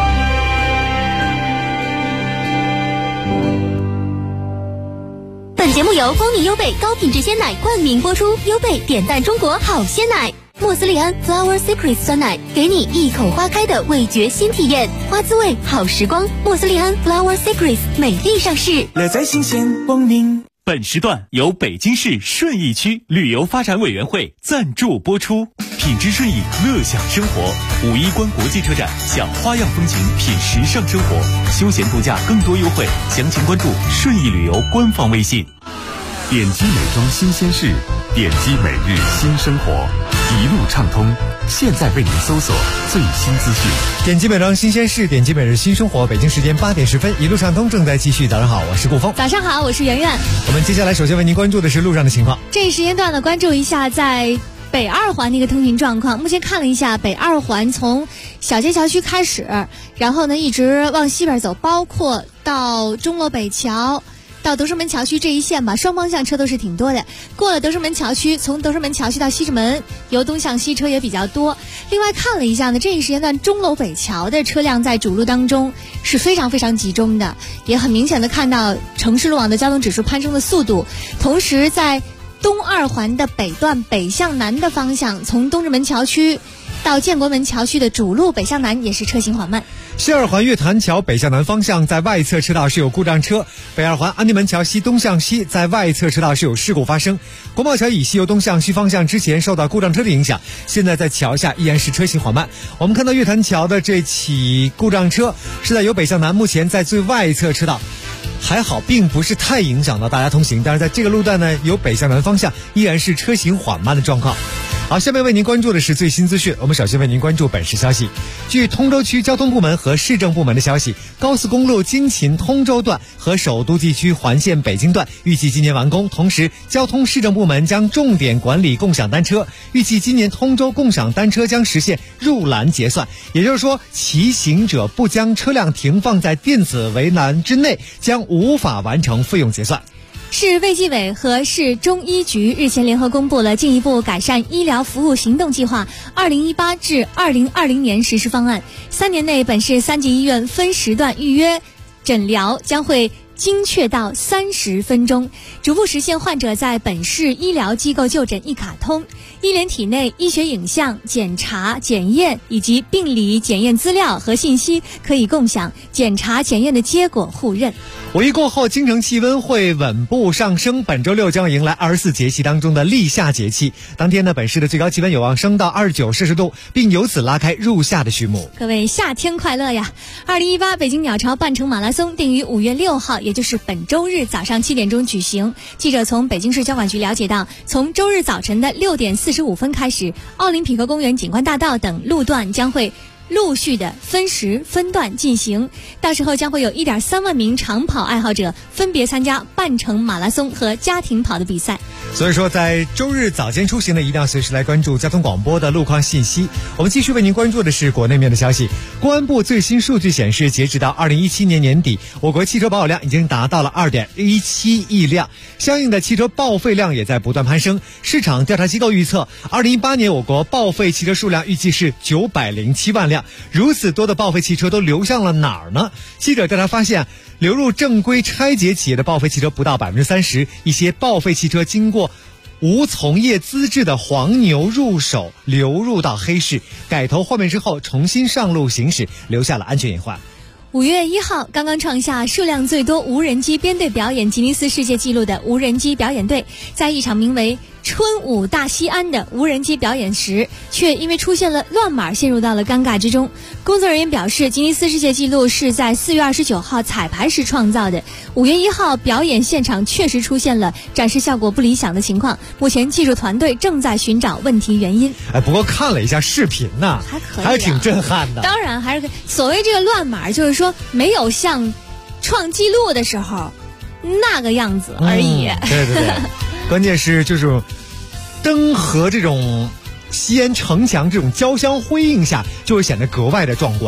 本节目由光明优贝高品质鲜奶冠名播出，优贝点赞中国好鲜奶。莫斯利安 Flower Secrets 酸奶，给你一口花开的味觉新体验，花滋味好时光。莫斯利安 Flower Secrets 美丽上市， 乐在新鲜光明。 本时段由北京市顺义区旅游发展委员会赞助播出。品质顺义，乐享生活。五一关国际车展，享花样风情，品时尚生活，休闲度假更多优惠。详情关注顺义旅游官方微信。 点击美妆新鲜事，点击每日新生活，一路畅通。现在为您搜索最新资讯。 点击美妆新鲜事，点击每日新生活。北京时间8点10分，一路畅通正在继续。早上好，我是顾峰。 早上好，我是圆圆。 我们接下来首先为您关注的是路上的情况。 这一时间段呢，关注一下在北二环的一个通行状况。目前看了一下，北二环从小街桥区开始，然后呢一直往西边走，包括到钟楼北桥到德胜门桥区这一线吧，双方向车都是挺多的。过了德胜门桥区，从德胜门桥区到西直门，由东向西车也比较多。另外看了一下呢，这一时间段钟楼北桥的车辆在主路当中是非常非常集中的，也很明显的看到城市路网的交通指数攀升的速度。同时在东二环的北段北向南的方向，从东直门桥区到建国门桥区的主路北向南也是车行缓慢。 西二环月坛桥北向南方向在外侧车道是有故障车，北二环安定门桥西东向西在外侧车道是有事故发生。国贸桥以西由东向西方向之前受到故障车的影响，现在在桥下依然是车行缓慢。我们看到月坛桥的这起故障车是在由北向南，目前在最外侧车道还好，并不是太影响到大家通行，但是在这个路段呢，由北向南方向依然是车行缓慢的状况。好，下面为您关注的是最新资讯。我们首先为您关注本市消息。据通州区交通部门和市政部门的消息，高速公路京秦通州段和首都地区环线北京段预计今年完工。同时，交通市政部门将重点管理共享单车，预计今年通州共享单车将实现入栏结算，也就是说，骑行者不将车辆停放在电子围栏之内，将无法完成费用结算。 市卫计委和市中医局日前联合公布了进一步改善医疗服务行动计划2018至2020年实施方案。3年内，本市3级医院分时段预约诊疗将会精确到30分钟，逐步实现患者在本市医疗机构就诊一卡通。医联体内医学影像、检查、检验以及病理检验资料和信息可以共享，检查检验的结果互认。 五一过后，京城气温会稳步上升，本周六将迎来24节气当中的立夏节气。当天呢，本市的最高气温有望升到29摄氏度，并由此拉开入夏的序幕。 各位夏天快乐呀！2018北京鸟巢半程马拉松定于5月6号，也就是本周日早上7点钟举行。记者从北京市交管局了解到，从周日早晨的6点45分开始，奥林匹克公园、景观大道等路段将会陆续的分时分段进行，到时候将会有1.3万名长跑爱好者分别参加半程马拉松和家庭跑的比赛。 所以说，在周日早间出行呢，一定要随时来关注交通广播的路况信息。我们继续为您关注的是国内面的消息。公安部最新数据显示，截止到2017年年底，我国汽车保有量已经达到了2.17亿辆，相应的汽车报废量也在不断攀升。市场调查机构预测，2018年我国报废汽车数量预计是907万辆。如此多的报废汽车都流向了哪儿呢？记者调查发现，流入正规拆解企业的报废汽车不到30%，一些报废汽车经过无从业资质的黄牛入手，流入到黑市，改头换面之后重新上路行驶，留下了安全隐患。 5月1号，刚刚创下数量最多无人机编队表演吉尼斯世界纪录的无人机表演队，在一场名为春舞大西安的无人机表演时，却因为出现了乱码，陷入到了尴尬之中。工作人员表示，吉尼斯世界纪录是在4月29号彩排时创造的，5月1号表演现场确实出现了展示效果不理想的情况，目前技术团队正在寻找问题原因。 不过看了一下视频呢， 还可以， 还挺震撼的。 当然还是所谓这个乱码，就是说没有像创纪录的时候那个样子而已。 对对对，关键是就是灯和这种西安城墙这种交相辉映下，就会显得格外的壮观。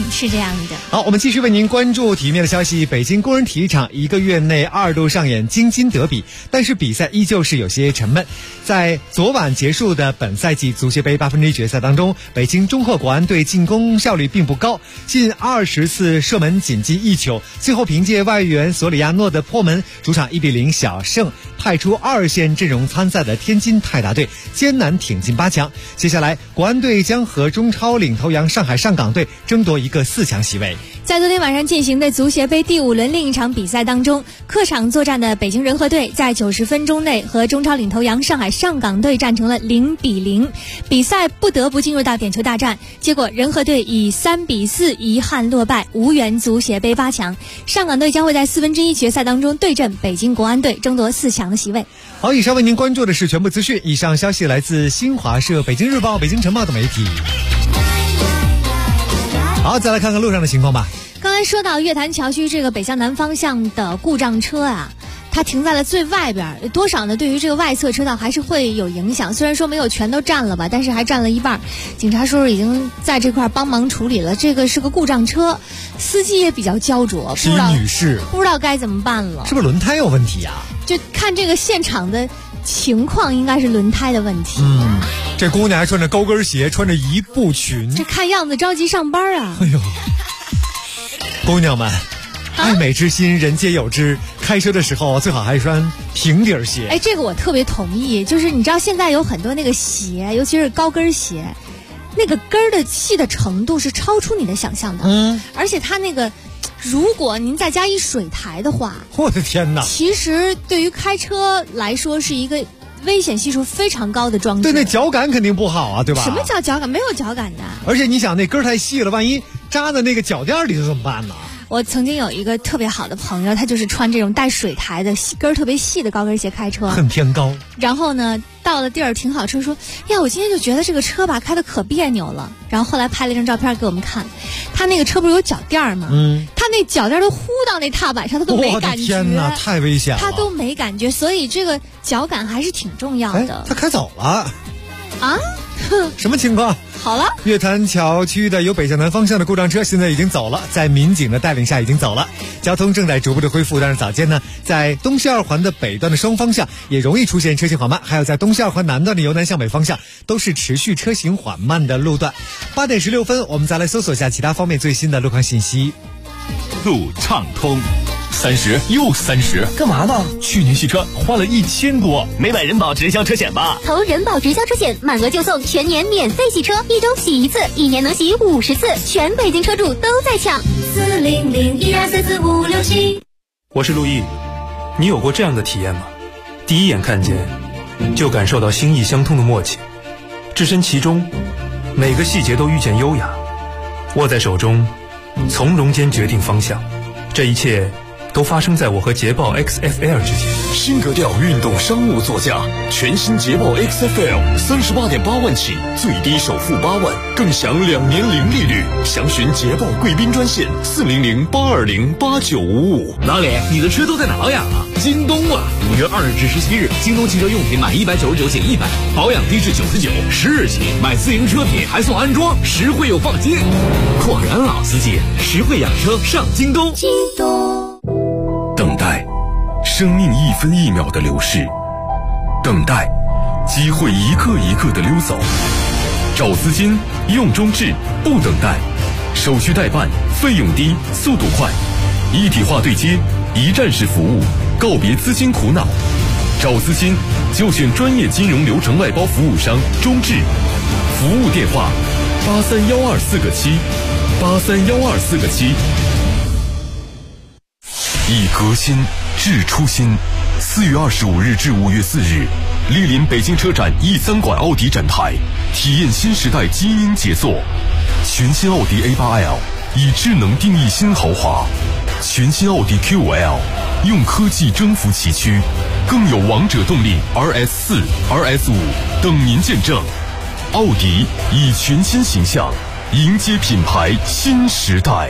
是这样的。 好，我们继续为您关注体育面的消息。北京工人体育场1个月内2度上演京津德比，但是比赛依旧是有些沉闷。在昨晚结束的本赛季足协杯1/8决赛当中，北京中赫国安队进攻效率并不高，近20次射门仅进1球，最后凭借外援索里亚诺的破门，主场1-0小胜，派出2线阵容参赛的天津泰达队艰难挺进8强。接下来国安队将和中超领头羊上海上港队争夺一个4强席位。 在昨天晚上进行的足协杯第5轮另一场比赛当中，客场作战的北京人和队在90分钟内和中超领头羊上海上港队战成了0-0，比赛不得不进入到点球大战，结果人和队以3-4遗憾落败，无缘足协杯8强。上港队将会在1/4决赛当中对阵北京国安队，争夺4强的席位。 好，以上为您关注的是全部资讯，以上消息来自新华社、北京日报、北京晨报的媒体。好，再来看看路上的情况吧。 刚才说到月坛桥区这个北向南方向的故障车啊，它停在了最外边，多少呢？对于这个外侧车道还是会有影响。虽然说没有全都占了吧，但是还占了一半。警察叔叔已经在这块帮忙处理了。这个是个故障车，司机也比较焦灼， 是一女士， 不知道该怎么办了。 是不是轮胎有问题呀？ 就看这个现场的情况，应该是轮胎的问题。 这姑娘还穿着高跟鞋，穿着一步裙， 这看样子着急上班啊！ 哎呦，姑娘们，爱美之心人皆有之，开车的时候最好还穿平底鞋。 哎，这个我特别同意。就是你知道现在有很多那个鞋，尤其是高跟鞋，那个跟儿的细的程度是超出你的想象的。而且它那个，如果您再加一水台的话， 我的天哪！ 其实对于开车来说是一个危险系数非常高的装置。 对，那脚感肯定不好啊，对吧？ 什么叫脚感？没有脚感的。 而且你想，那根太细了，万一扎在那个脚垫里头怎么办呢？ 我曾经有一个特别好的朋友，他就是穿这种带水台的跟特别细的高跟鞋开车， 很偏高。然后呢，到了地儿停好车，说：“呀，我今天就觉得这个车吧开得可别扭了。”然后后来拍了一张照片给我们看，他那个车不是有脚垫吗？他那脚垫都呼到那踏板上，他都没感觉。 我的天哪，太危险了！ 他都没感觉，所以这个脚感还是挺重要的。 他开走了啊？ 什么情况？ 好了， 月坛桥区的由北向南方向的故障车现在已经走了，在民警的带领下已经走了，交通正在逐步的恢复。但是早间呢，在东西二环的北段的双方向也容易出现车行缓慢，还有在东西二环南段的由南向北方向都是持续车行缓慢的路段。8点16分，我们再来搜索一下其他方面最新的路况信息。 路畅通。30又30， 干嘛呢？ 去年洗车花了1000多，没买人保直销车险吧？ 投人保直销车险，满额就送全年免费洗车，1周洗1次，1年能洗50次，全北京车主都在抢。40012445567。 我是陆毅，你有过这样的体验吗？第一眼看见，就感受到心意相通的默契，置身其中，每个细节都遇见优雅，握在手中，从容间决定方向。这一切都发生在我和捷豹 XFL 之间。 新格调运动商务座驾，全新捷豹 XFL 38.8万起，最低首付8万，更享2年零利率。详询捷豹贵宾专线400-820-8955。 老李，你的车都在哪保养啊？京东啊！5月2日至17日，京东汽车用品满199减100，保养低至99，10日起买自行车品还送安装，实惠又放心。果然老司机，实惠养车上京东。 京东。 等待，生命一分一秒的流逝；等待，机会一个一个的溜走。找资金，用中置，不等待，手续代办，费用低，速度快，一体化对接，一站式服务，告别资金苦恼。找资金就选专业金融流程外包服务商中置，服务电话831247，831247。以革新治初心。4月25日至5月4日，莅临北京车展E3馆奥迪展台，体验新时代基因杰作。全新奥迪 A8L 以智能定义新豪华，全新奥迪 Q5L 用科技征服崎岖，更有王者动力 RS4、RS5 等您见证。奥迪以全新形象迎接品牌新时代。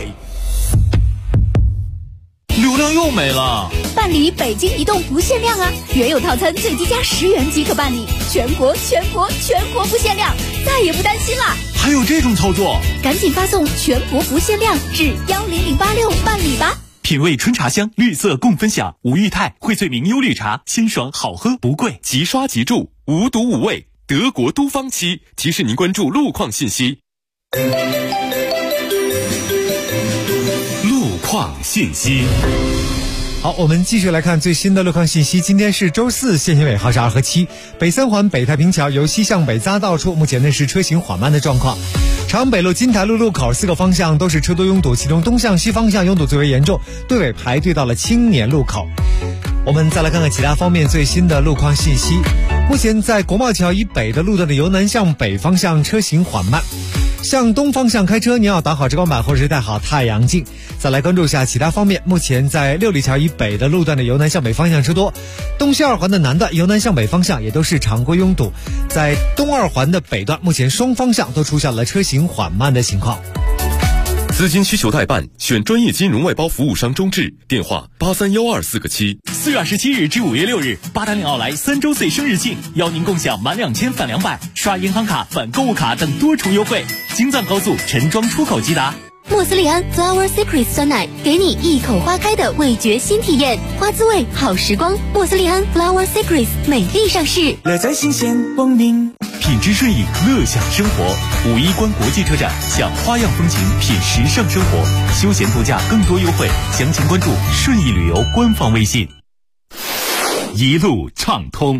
流量又没了， 办理北京移动不限量啊！原有套餐最低加10元即可办理，全国不限量， 再也不担心了。 还有这种操作？ 赶紧发送全国不限量至10086办理吧。 品味春茶香，绿色共分享。吴裕泰荟萃明优绿茶，清爽好喝不贵， 即刷即注，无毒无味。德国都芳期提示您关注路况信息。 路况信息。 好，我们继续来看最新的路况信息。今天是周四，限行尾号是2和7。北三环北太平桥由西向北匝道处，目前呢是车行缓慢的状况。长北路金台路路口4个方向都是车多拥堵，其中东向西方向拥堵最为严重，队尾排队到了青年路口。我们再来看看其他方面最新的路况信息。目前在国贸桥以北的路段的由南向北方向车行缓慢，向东方向开车您要打好遮光板或者是戴好太阳镜。再来关注一下其他方面，目前在六里桥以北的路段的由南向北方向车多，东西二环的南段由南向北方向也都是常规拥堵，在东二环的北段目前双方向都出现了车行缓慢的情况。 资金需求代办，选专业金融外包服务商中智，电话831247个7。 4月27日至5月6日，八达岭奥莱3周岁生日庆，邀您共享满2000返200，刷银行卡返购物卡等多重优惠。京藏高速陈庄出口即达。 莫斯利安 Flower Secrets 酸奶，给你一口花开的味觉新体验，花滋味好时光。莫斯利安 Flower Secrets 美丽上市， 乐在新鲜光明， 品质顺意，乐享生活。5·1关国际车展，享花样风情，品时尚生活，休闲度假更多优惠，详情关注顺意旅游官方微信。一路畅通。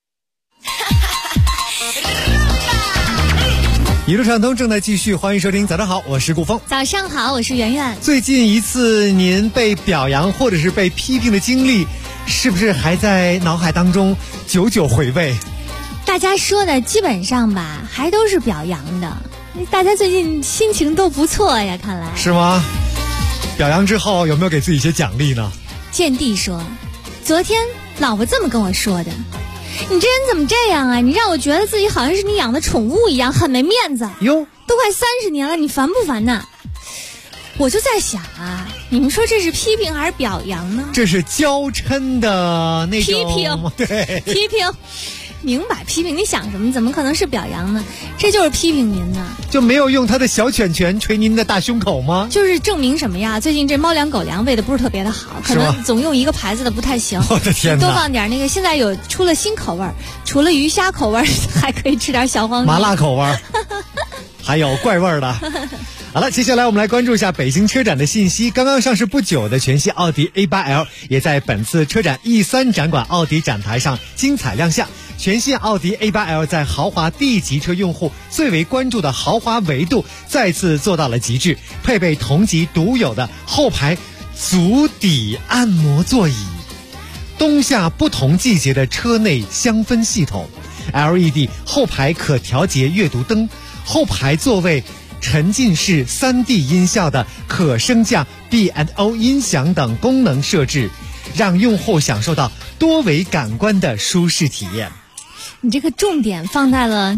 一路畅通正在继续，欢迎收听。早上好，我是顾峰。 早上好，我是圆圆。 最近一次您被表扬或者是被批评的经历，是不是还在脑海当中久久回味？ 大家说的基本上吧，还都是表扬的。大家最近心情都不错呀，看来是吗？表扬之后有没有给自己一些奖励呢？ 建弟说，昨天老婆这么跟我说的。你这人怎么这样啊？你让我觉得自己好像是你养的宠物一样，很没面子。 哟， 都快30年了，你烦不烦呢？我就在想啊，你们说这是批评还是表扬呢？ 这是娇嗔的那种批评， 对， 批评。明摆批评，你想什么？怎么可能是表扬呢？这就是批评您呢。 就没有用他的小拳拳捶您的大胸口吗？ 就是证明什么呀？最近这猫粮狗粮喂的不是特别的好，可能总用一个牌子的不太行。 我的天哪！ 多放点那个，现在有出了新口味，除了鱼虾口味，还可以吃点小黄鱼、 麻辣口味，还有怪味的。好了，接下来我们来关注一下北京车展的信息。刚刚上市不久的全系奥迪 A8L 也在本次车展 E3 展馆奥迪展台上精彩亮相。全新奥迪 A8L 在豪华 D 级车用户最为关注的豪华维度再次做到了极致，配备同级独有的后排足底按摩座椅，冬夏不同季节的车内香氛系统， LED 后排可调节阅读灯，后排座位沉浸式 3D 音效的可升降 B&O 音响等功能设置，让用户享受到多维感官的舒适体验。 你这个重点放在了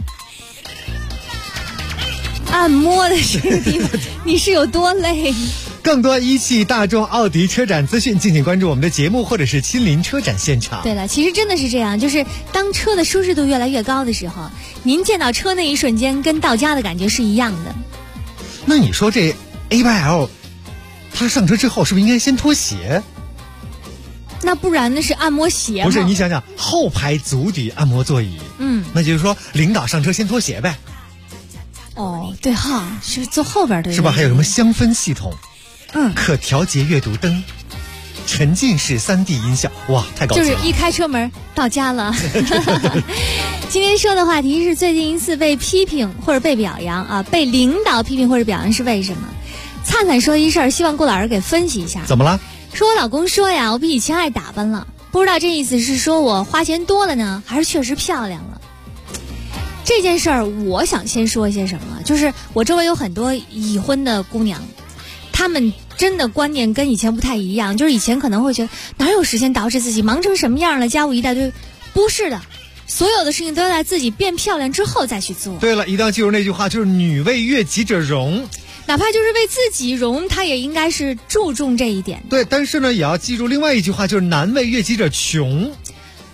按摩的这个地方，你是有多累？ 更多一汽大众奥迪车展资讯，敬请关注我们的节目或者是亲临车展现场。 对了，其实真的是这样，就是当车的舒适度越来越高的时候，您见到车那一瞬间跟到家的感觉是一样的。 那你说这 A8L 它上车之后是不是应该先脱鞋？ 那不然那是按摩鞋吗？ 不是，你想想后排足底按摩座椅，那就是说领导上车先脱鞋呗。 哦，对哈，是坐后边的， 是吧？还有什么香氛系统，可调节阅读灯，沉浸式3D 音效，哇，太高级了！ 就是一开车门到家了。今天说的话题是最近一次被批评或者被表扬啊，被领导批评或者表扬是为什么？灿灿说一事儿，希望顾老师给分析一下。 怎么了？ 说我老公说呀，我比以前爱打扮了，不知道这意思是说我花钱多了呢，还是确实漂亮了？这件事儿，我想先说一些什么，就是我周围有很多已婚的姑娘，她们真的观念跟以前不太一样，就是以前可能会觉得哪有时间捯饬自己，忙成什么样了，家务一大堆，不是的。所有的事情都要在自己变漂亮之后再去做。 对了，一定要记住那句话，就是女为悦己者容。 哪怕就是为自己容，他也应该是注重这一点。 对，但是呢，也要记住另外一句话，就是男为悦己者穷。 啊，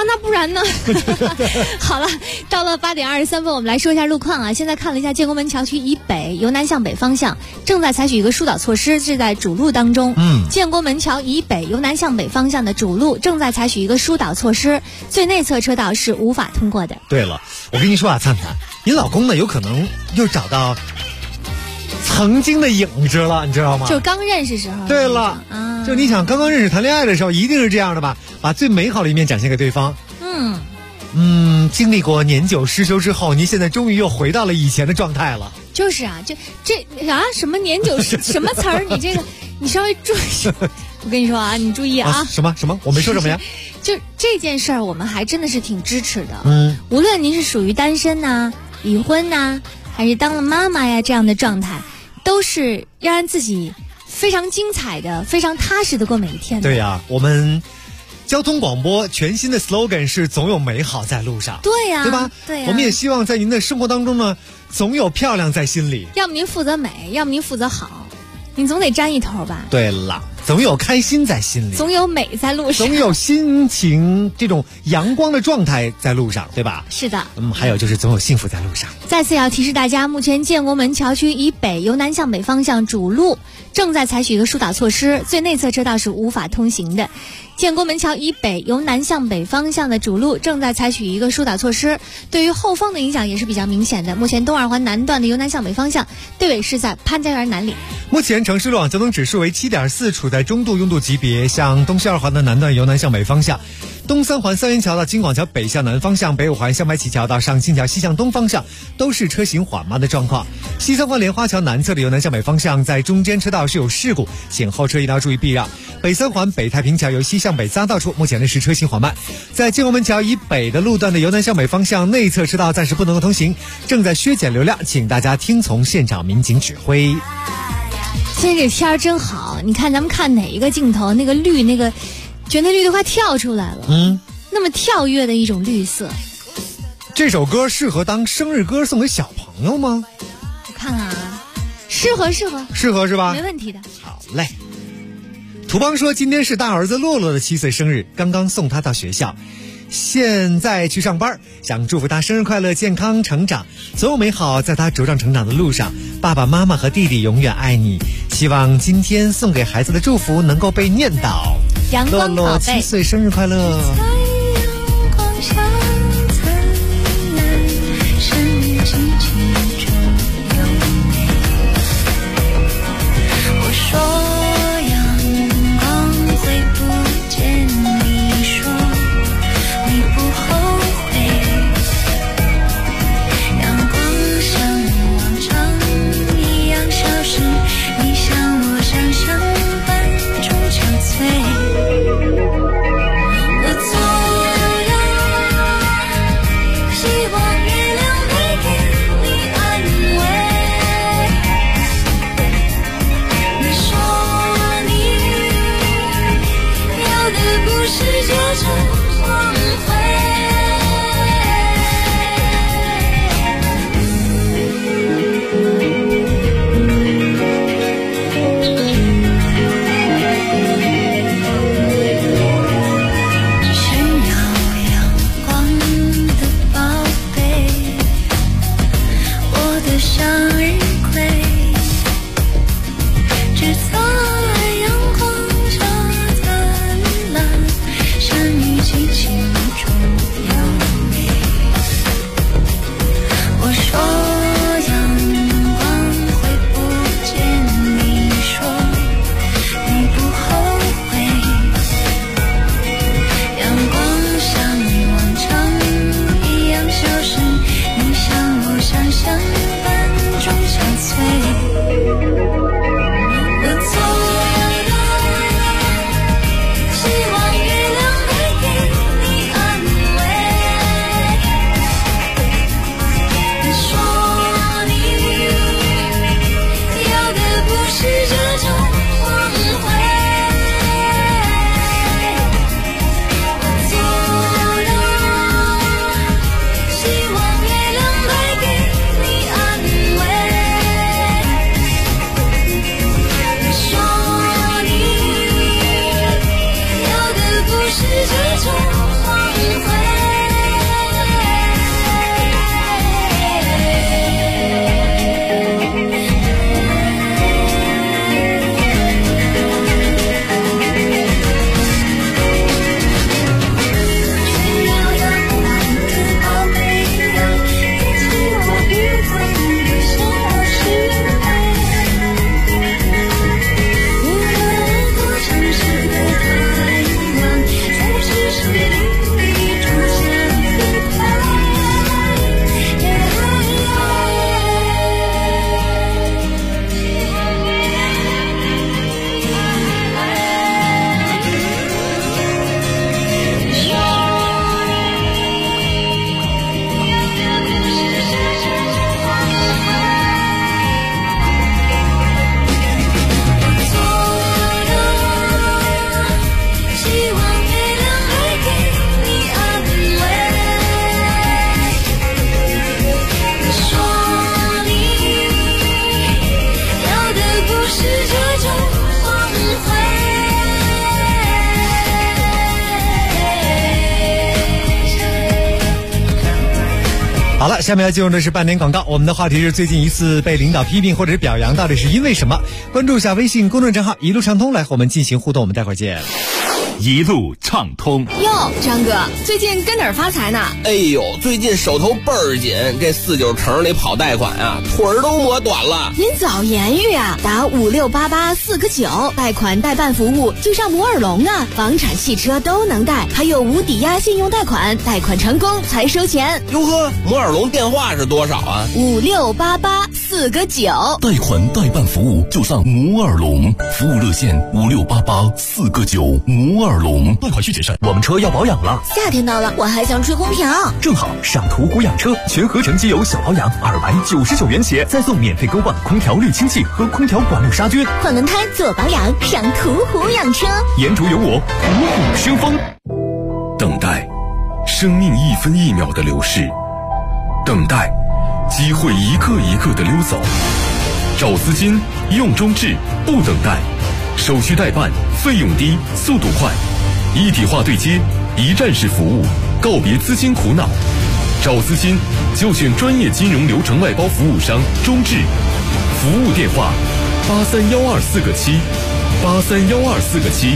那不然呢？好了，到了8点23分，我们来说一下路况啊。现在看了一下建国门桥区以北由南向北方向正在采取一个疏导措施，是在主路当中。建国门桥以北由南向北方向的主路正在采取一个疏导措施，最内侧车道是无法通过的。 对了，我跟你说啊，灿灿，你老公呢有可能又找到曾经的影子了，你知道吗？ 就刚认识时候。 对了，就你想刚刚认识谈恋爱的时候，一定是这样的吧？把最美好的一面展现给对方。经历过年久失修之后，您现在终于又回到了以前的状态了。 就是啊，什么年久什么词儿？你这个你稍微注意。我跟你说啊，你注意啊。 什么？我没说什么呀？ 就这件事儿，我们还真的是挺支持的。无论您是属于单身呐、离婚呐，还是当了妈妈呀这样的状态，都是要让自己非常精彩的、非常踏实的过每一天的。 对呀，我们交通广播全新的 slogan 是总有美好在路上。 对呀， 对吧？ 对呀。 我们也希望在您的生活当中呢，总有漂亮在心里。 要么您负责美，要么您负责好，你总得沾一头吧。 对了，总有开心在心里， 总有美在路上， 总有心情这种阳光的状态在路上，对吧？ 是的。 还有就是总有幸福在路上。 再次要提示大家，目前建国门桥区以北由南向北方向主路正在采取一个疏导措施，最内侧车道是无法通行的。建国门桥以北由南向北方向的主路正在采取一个疏导措施，对于后方的影响也是比较明显的。目前东二环南段的由南向北方向队尾是在潘家园南里。 目前城市路网交通指数为7.4，处在中度拥堵级别。向东西二环的南段由南向北方向，东三环三元桥到京广桥北向南方向，北五环香白旗桥到上清桥西向东方向都是车行缓慢的状况。西三环莲花桥南侧的由南向北方向，在中间车道是有事故，请后车一定要注意避让。北三环北太平桥由西向北匝道处，目前的是车行缓慢。在建国门桥以北的路段的由南向北方向内侧车道暂时不能够通行，正在削减流量，请大家听从现场民警指挥。 今天这天真好，你看咱们看哪一个镜头，那个绿，那个卷内绿都快跳出来了。那么跳跃的一种绿色。 这首歌适合当生日歌送给小朋友吗？ 我看看啊，适合是吧？ 没问题的。 好嘞。图邦说今天是大儿子洛洛的7岁生日，刚刚送他到学校，现在去上班，想祝福他生日快乐，健康成长，总有美好在他茁壮成长的路上。爸爸妈妈和弟弟永远爱你，希望今天送给孩子的祝福能够被念到。 阳光宝贝， 洛洛7岁生日快乐。 我好了，下面要进入的是半点广告。我们的话题是最近一次被领导批评或者是表扬到底是因为什么？关注一下微信公众账号一路畅通，来和我们进行互动。我们待会儿见。 一路畅通。 哟，张哥，最近跟哪儿发财呢？ 哎呦，最近手头倍儿紧，这49城里跑贷款啊，腿儿都磨短了。 您早言语啊，打5688 4个9，贷款代办服务就上摩尔龙啊，房产、汽车都能贷，还有无抵押信用贷款，贷款成功才收钱。 哟呵，摩尔龙电话是多少啊 ？5688 4个9， 贷款代办服务就上摩尔龙，服务热线5688 4个9，摩尔龙。 贷款需谨慎。我们车要保养了， 夏天到了，我还想吹空调， 正好上途虎养车全合成机油小保养299元起，再送免费更换空调滤清器和空调管路杀菌。 换轮胎做保养，上途虎养车， 沿途有我，虎虎生风。 等待，生命一分一秒的流逝；等待，机会一个一个的溜走。找资金，用中置，不等待。手续代办，费用低，速度快，一体化对接，一站式服务，告别资金苦恼。找资金就选专业金融流程外包服务商中置，服务电话83124个7，83124个7。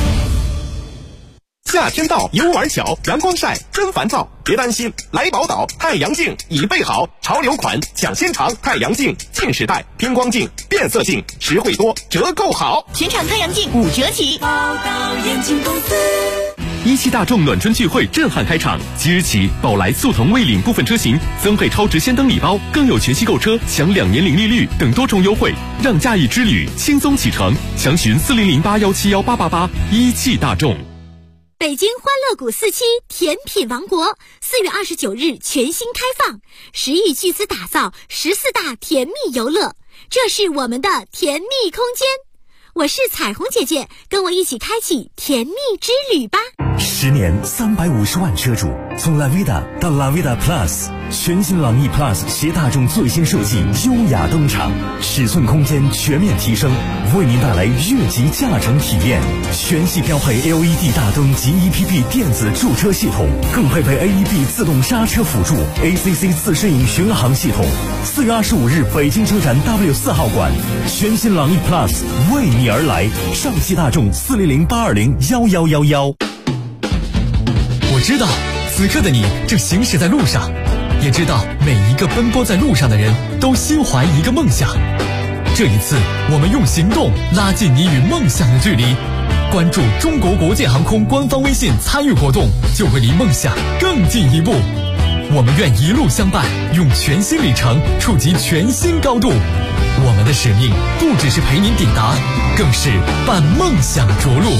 夏天到，游玩巧，阳光晒真烦躁，别担心，来宝岛太阳镜已备好，潮流款抢先尝，太阳镜近视带、偏光镜、变色镜，实惠多，折扣好， 全场太阳镜5折起。宝岛眼镜公司。 17大众暖春聚会震撼开场，即日起，宝来速腾蔚领部分车型增配超值先登礼包，更有全息购车享2年零利率等多重优惠，让假日之旅轻松启程。详询4008171888。17大众。 北京欢乐谷4期甜品王国4月29日全新开放，10亿巨资打造14大甜蜜游乐，这是我们的甜蜜空间。我是彩虹姐姐，跟我一起开启甜蜜之旅吧。 10年350万车主，从 Lavida 到 Lavida Plus， 全新朗逸 Plus 携大众最新设计优雅登场，尺寸空间全面提升，为您带来越级驾乘体验。全系标配 LED 大灯及 EPP 电子驻车系统，更配备 AEB 自动刹车辅助 ACC 自适应巡航系统。4月25日北京车展 W4 号馆，全新朗逸 Plus 为你而来，上汽大众40082011111。 我知道此刻的你正行驶在路上，也知道每一个奔波在路上的人都心怀一个梦想。这一次我们用行动拉近你与梦想的距离，关注中国国建航空官方微信参与活动，就会离梦想更进一步。我们愿一路相伴，用全新里程触及全新高度。我们的使命不只是陪您抵达，更是伴梦想着陆。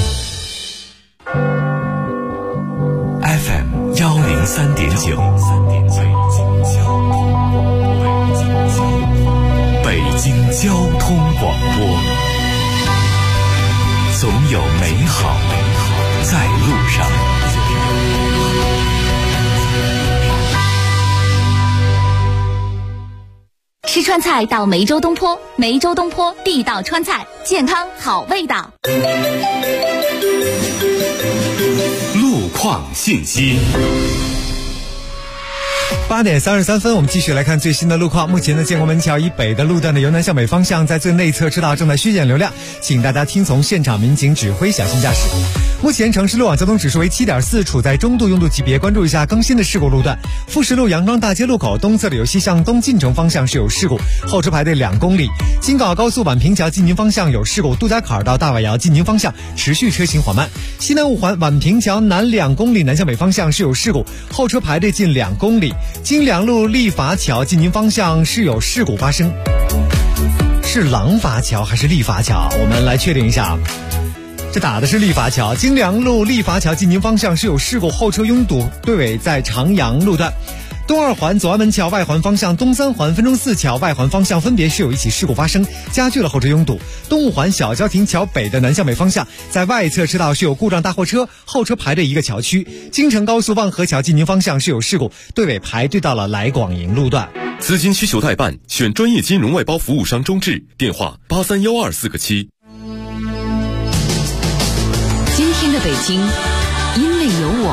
FM 103.9，北京交通广播，总有美好在路上。 吃川菜到梅州东坡，梅州东坡地道川菜，健康好味道。 路况信息。 8点33分，我们继续来看最新的路况。目前呢，建国门桥以北的路段的由南向北方向，在最内侧车道正在削减流量，请大家听从现场民警指挥，小心驾驶。目前城市路网交通指数为7.4，处在中度拥堵级别。关注一下更新的事故路段：富士路杨庄大街路口东侧的有西向东进城方向是有事故，后车排队2公里；京港澳高速宛平桥进宁方向有事故，杜家坎到大瓦窑进宁方向持续车行缓慢；西南五环宛平桥南2公里南向北方向是有事故，后车排队近2公里；京两路立法桥进宁方向是有事故发生。是廊筏桥还是立法桥？我们来确定一下。这打的是立法桥，京良路立法桥进宁方向是有事故，后车拥堵，队尾在长阳路段。东2环左安门桥外环方向、东3环分钟寺桥外环方向分别是有一起事故发生，加剧了后车拥堵。东5环小交亭桥北的南向北方向，在外侧车道是有故障大货车，后车排队一个桥区。京承高速望河桥进宁方向是有事故，队尾排队到了来广营路段。 资金需求代办，选专业金融外包服务商中置，电话83124个7。 今天的北京，因为有我，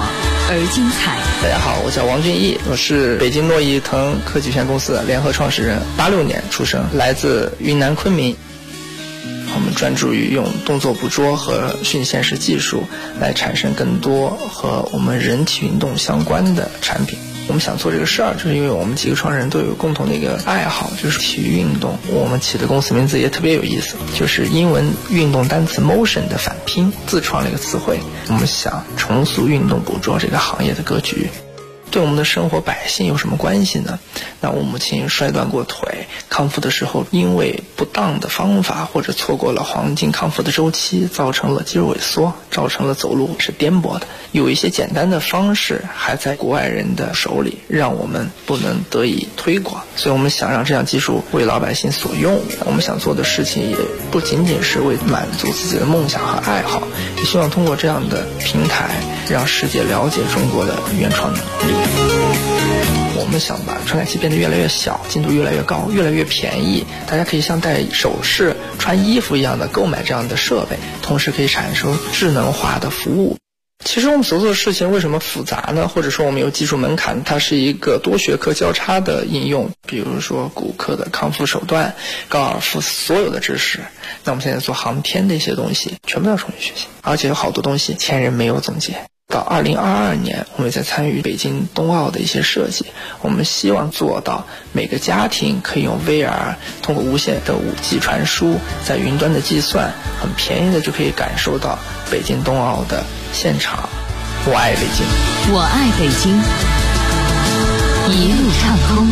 而精彩。 大家好，我叫王俊毅，我是北京诺伊腾科技有限公司的联合创始人，86年出生，来自云南昆明。我们专注于用动作捕捉和训现实技术来产生更多和我们人体运动相关的产品。我们想做这个事儿，就是因为我们几个创始人都有共同的一个爱好，就是体育运动。我们起的公司名字也特别有意思，就是英文运动单词 motion 的反拼，自创了一个词汇。我们想重塑运动捕捉这个行业的格局。对我们的生活百姓有什么关系呢？那我母亲摔断过腿，康复的时候因为不当的方法或者错过了黄金康复的周期，造成了肌肉萎缩，造成了走路是颠簸的。有一些简单的方式还在国外人的手里，让我们不能得以推广，所以我们想让这项技术为老百姓所用。我们想做的事情也不仅仅是为满足自己的梦想和爱好，也希望通过这样的平台让世界了解中国的原创能力。我们想把传感器变得越来越小，精度越来越高，越来越便宜，大家可以像戴首饰、穿衣服一样的购买这样的设备，同时可以产生智能化的服务。其实我们所做的事情为什么复杂呢？或者说我们有技术门槛，它是一个多学科交叉的应用，比如说骨科的康复手段、高尔夫所有的知识。那我们现在做航天的一些东西全部要重新学习，而且有好多东西前人没有总结。到2022年，我们在参与北京冬奥的一些设计，我们希望做到每个家庭可以用 VR 通过无线的5G 传输，在云端的计算，很便宜的就可以感受到北京冬奥的现场。我爱北京， 我爱北京，一路畅通。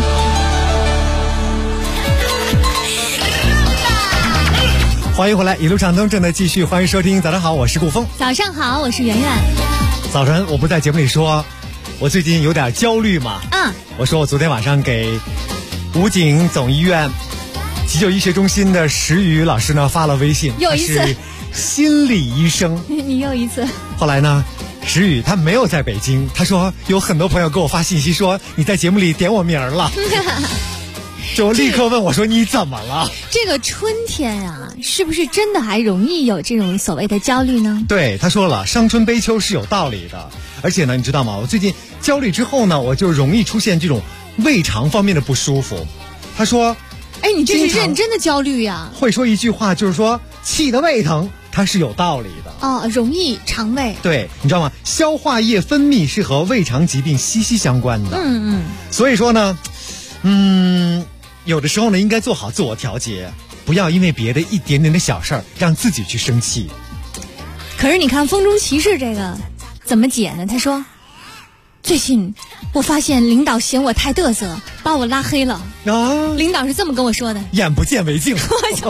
欢迎回来，一路畅通正在继续，欢迎收听。早上好，我是顾峰。 早上好，我是圆圆。 早晨，我不在节目里说，我最近有点焦虑嘛。我说我昨天晚上给武警总医院急救医学中心的石宇老师呢发了微信， 又一次， 他是心理医生。 你又一次。 后来呢，石宇他没有在北京，他说有很多朋友给我发信息说你在节目里点我名了。就立刻问我说你怎么了？ 这个春天啊，是不是真的还容易有这种所谓的焦虑呢？ 对，他说了，伤春悲秋是有道理的。而且呢，你知道吗？我最近焦虑之后呢，我就容易出现这种胃肠方面的不舒服。他说， 哎，你这是认真的焦虑呀。 会说一句话，就是说气得胃疼，它是有道理的。 哦，容易肠胃。 对，你知道吗？消化液分泌是和胃肠疾病息息相关的。所以说呢，有的时候呢，应该做好自我调节，不要因为别的一点点的小事儿让自己去生气。 可是你看风中骑士这个怎么解呢？他说，最近我发现领导嫌我太嘚瑟，把我拉黑了。领导是这么跟我说的。 眼不见为净。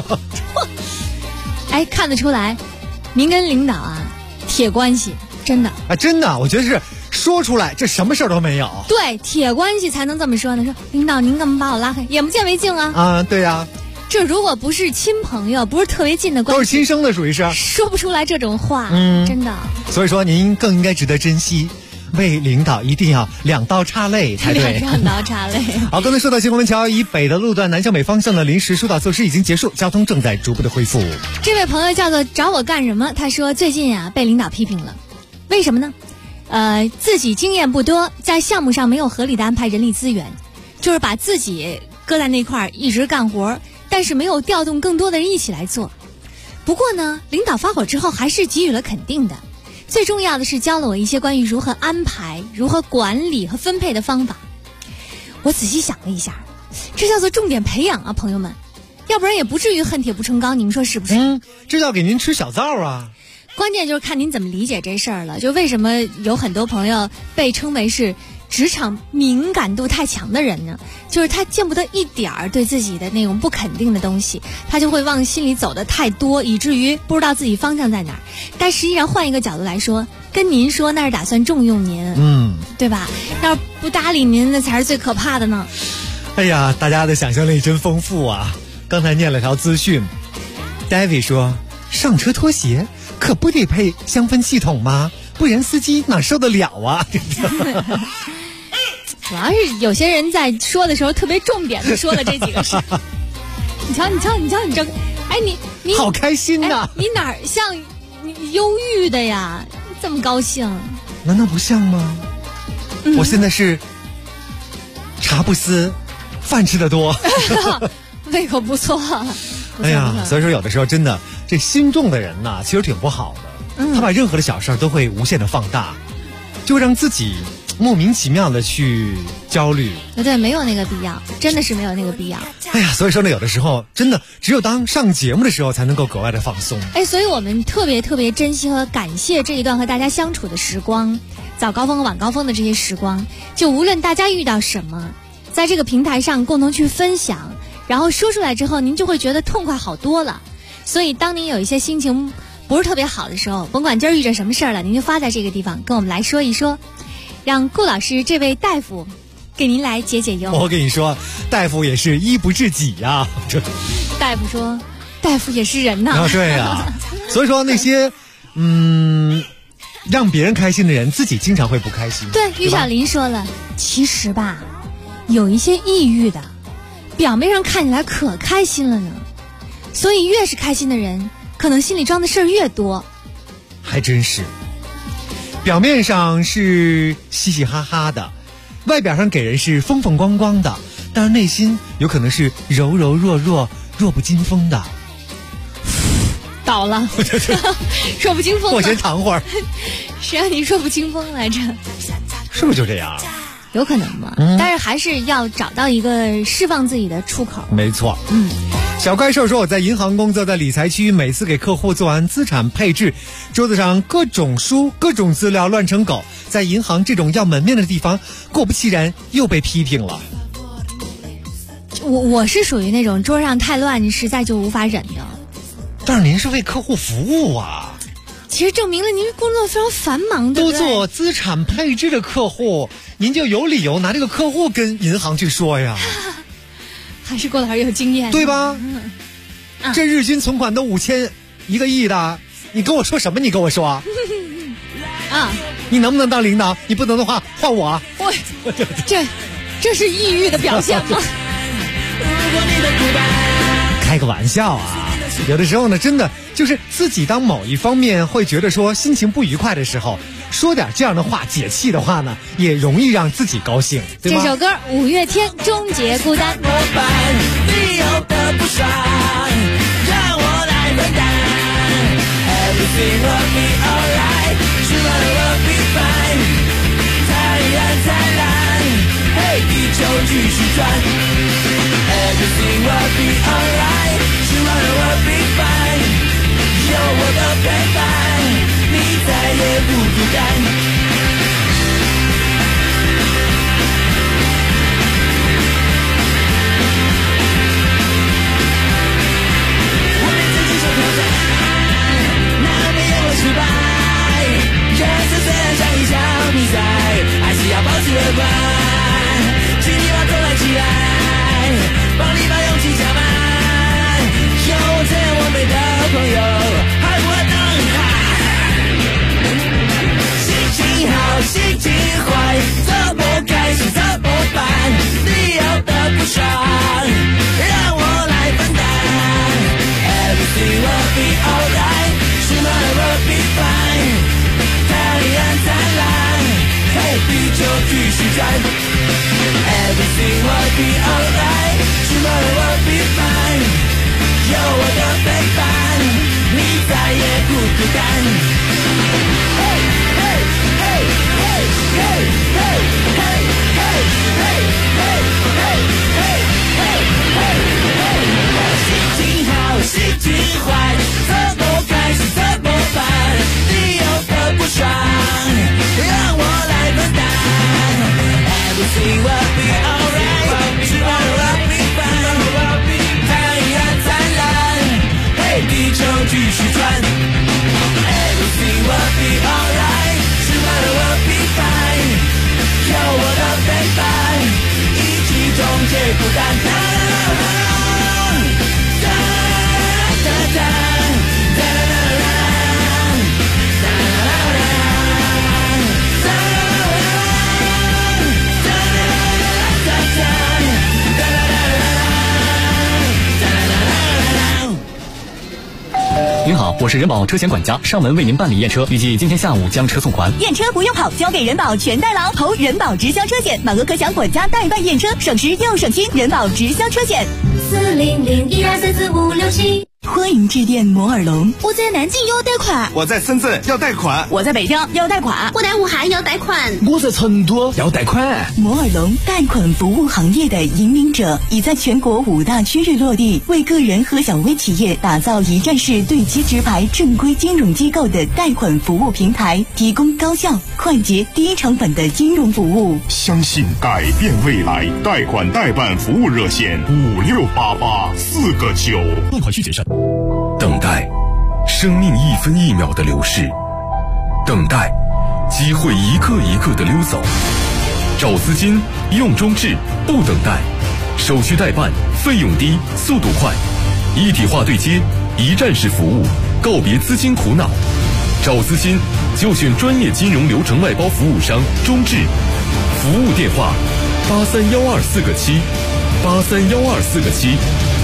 哎，看得出来，您跟领导啊铁关系，真的。 真的，我觉得是。说出来，这什么事儿都没有。 对，铁关系才能这么说呢。说领导，您干嘛把我拉黑？眼不见为净啊！ 对呀。 这如果不是亲朋友，不是特别近的关系， 都是亲生的，属于是说不出来这种话。真的。 所以说，您更应该值得珍惜，为领导一定要2刀插泪才对。 2刀插泪。 好，刚才说到新虹门桥以北的路段南向北方向的临时疏导措施已经结束，交通正在逐步的恢复。 这位朋友叫做找我干什么？他说最近啊被领导批评了，为什么呢？自己经验不多，在项目上没有合理的安排人力资源，就是把自己搁在那块一直干活，但是没有调动更多的人一起来做。不过呢，领导发火之后还是给予了肯定的，最重要的是教了我一些关于如何安排、如何管理和分配的方法。我仔细想了一下，这叫做重点培养啊，朋友们，要不然也不至于恨铁不成钢，你们说是不是？ 这叫给您吃小灶啊。 关键就是看您怎么理解这事儿了。就为什么有很多朋友被称为是职场敏感度太强的人呢？就是他见不得一点儿对自己的那种不肯定的东西，他就会往心里走的太多，以至于不知道自己方向在哪儿。但实际上换一个角度来说，跟您说那是打算重用您，对吧？要是不搭理您，那才是最可怕的呢。 哎呀，大家的想象力真丰富啊！刚才念了条资讯 ，David 说上车脱鞋。可不得配香氛系统吗？不然司机哪受得了啊？ 主要是有些人在说的时候特别重点的说了这几个事。你瞧，你这，哎，你好开心呐！ 你哪儿像忧郁的呀？这么高兴？ 难道不像吗？ 我现在是茶不思，饭吃得多， 胃口不错。 哎呀，所以说有的时候真的，这心重的人呐，其实挺不好的。他把任何的小事都会无限的放大，就会让自己莫名其妙的去焦虑。 对，没有那个必要，真的是没有那个必要。 哎呀，所以说呢，有的时候真的只有当上节目的时候，才能够格外的放松。 所以我们特别特别珍惜和感谢这一段和大家相处的时光，早高峰和晚高峰的这些时光。就无论大家遇到什么，在这个平台上共同去分享，然后说出来之后，您就会觉得痛快好多了。所以当您有一些心情不是特别好的时候，甭管今儿遇着什么事儿了，您就发在这个地方跟我们来说一说，让顾老师这位大夫给您来解解忧。 我跟你说，大夫也是医不治己呀。 大夫说，大夫也是人呐。 对呀，所以说那些让别人开心的人，自己经常会不开心。 对，于小林说了，其实吧，有一些抑郁的，表面上看起来可开心了呢。所以越是开心的人，可能心里装的事儿越多。 还真是，表面上是嘻嘻哈哈的，外表上给人是风风光光的，但是内心有可能是柔柔弱弱、弱不禁风的。 倒了，弱不禁风。 我先躺会儿。 谁让你弱不禁风来着？ 是不是就这样？ 有可能嘛，但是还是要找到一个释放自己的出口。 没错。小怪兽说，我在银行工作，在理财区，每次给客户做完资产配置，桌子上各种书各种资料乱成狗，在银行这种要门面的地方，果不其然又被批评了。 我是属于那种桌上太乱，你实在就无法忍的。 但是您是为客户服务啊， 其实证明了您工作非常繁忙，对不对？ 都做资产配置的客户，您就有理由拿这个客户跟银行去说呀。 还是郭老师有经验， 对吧？这日均存款都5000、1个亿的，你跟我说什么？你跟我说啊？ 你能不能当领导？你不能的话，换我。 这是抑郁的表现吗？ 开个玩笑啊！有的时候呢，真的就是自己当某一方面会觉得说心情不愉快的时候，说点这样的话解气的话呢，也容易让自己高兴，对吗？ 这首歌五月天《终结孤单》。 你有的不爽，让我来分担。Everything will be alright, tomorrow will be fine。太阳灿烂，嘿，地球继续转。Everything will be alright, tomorrow will be fine。有我的陪伴，你再也不孤单。失败，人生虽然像一场比赛，还是要保持乐观。请你把头抬起来，帮你把勇气加满。有我这样完美的朋友，还不会等海。心情好，心情坏，怎么开心怎么办？你有的不爽，让我来分担。Everything will be alright。Tomorrow will be fine， 太阳灿烂，嘿，地球继续转。Everything will be alright， Tomorrow will be fine， 有我的陪伴，你再也不孤单。嘿，嘿，嘿，嘿，嘿，嘿，嘿，嘿，嘿，嘿，嘿，嘿，嘿，心情好，心情坏，怎么开始怎么办？你有的不爽，让我来分担。Everything will be alright, tomorrow will be fine。太阳灿烂，嘿，地球继续转。Everything will be alright, tomorrow will be fine。有我的陪伴，一起终结孤单。 因您好，我是人保车险管家，上门为您办理验车，预计今天下午将车送还。 验车不用跑，交给人保全代劳，投人保直销车险，满额可享管家代办验车，省时又省心。人保直销车险 40012344567。 欢迎致电摩尔龙。 我在南京要贷款， 我在深圳要贷款， 我在北京要贷款， 我在武汉要贷款， 我在成都要贷款。 摩尔龙贷款服务行业的引领者，已在全国5大区域落地，为个人和小微企业打造一站式对接直排正规金融机构的贷款服务平台，提供高效、快捷、低成本的金融服务。 相信改变未来，贷款代办服务热线568849， 贷款需谨慎。等待，生命一分一秒的流逝；等待，机会一个一个的溜走。找资金，用中智，不等待，手续代办，费用低，速度快，一体化对接，一站式服务，告别资金苦恼。找资金就选专业金融流程外包服务商中智，服务电话83124个7，83124个7。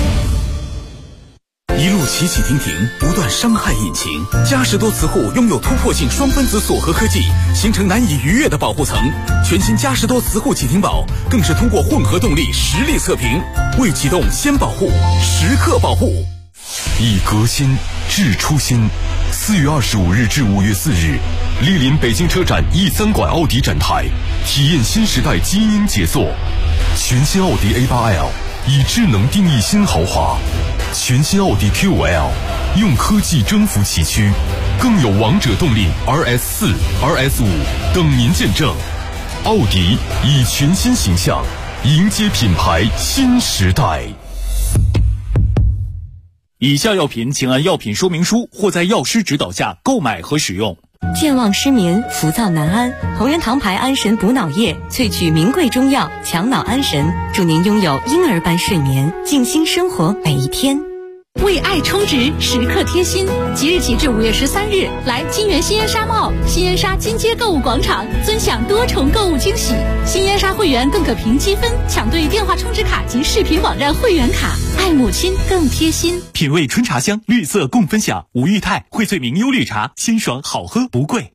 一路起起停停，不断伤害引擎。嘉实多磁护拥有突破性双分子锁合科技，形成难以逾越的保护层。全新嘉实多磁护启停宝更是通过混合动力实力测评，未启动先保护，时刻保护。 以革新致初心。4月25日至5月4日，莅临北京车展E3馆奥迪展台，体验新时代基因杰作。全新奥迪 A8L 以智能定义新豪华，全新奥迪 Q5L 用科技征服崎岖，更有王者动力 RS4、RS5 等您见证。奥迪以全新形象迎接品牌新时代。 以下药品请按药品说明书或在药师指导下购买和使用。 健忘失眠、浮躁难安，同源堂牌安神补脑液萃取名贵中药，强脑安神，祝您拥有婴儿般睡眠，静心生活每一天。 为爱充值，时刻贴心。即日起至5月13日，来金源新烟沙 mall、新烟沙金街购物广场，尊享多重购物惊喜。新烟沙会员更可凭积分抢对电话充值卡及视频网站会员卡，爱母亲更贴心。 品味春茶香，绿色共分享。吴裕泰荟萃明优绿茶，鲜爽好喝不贵。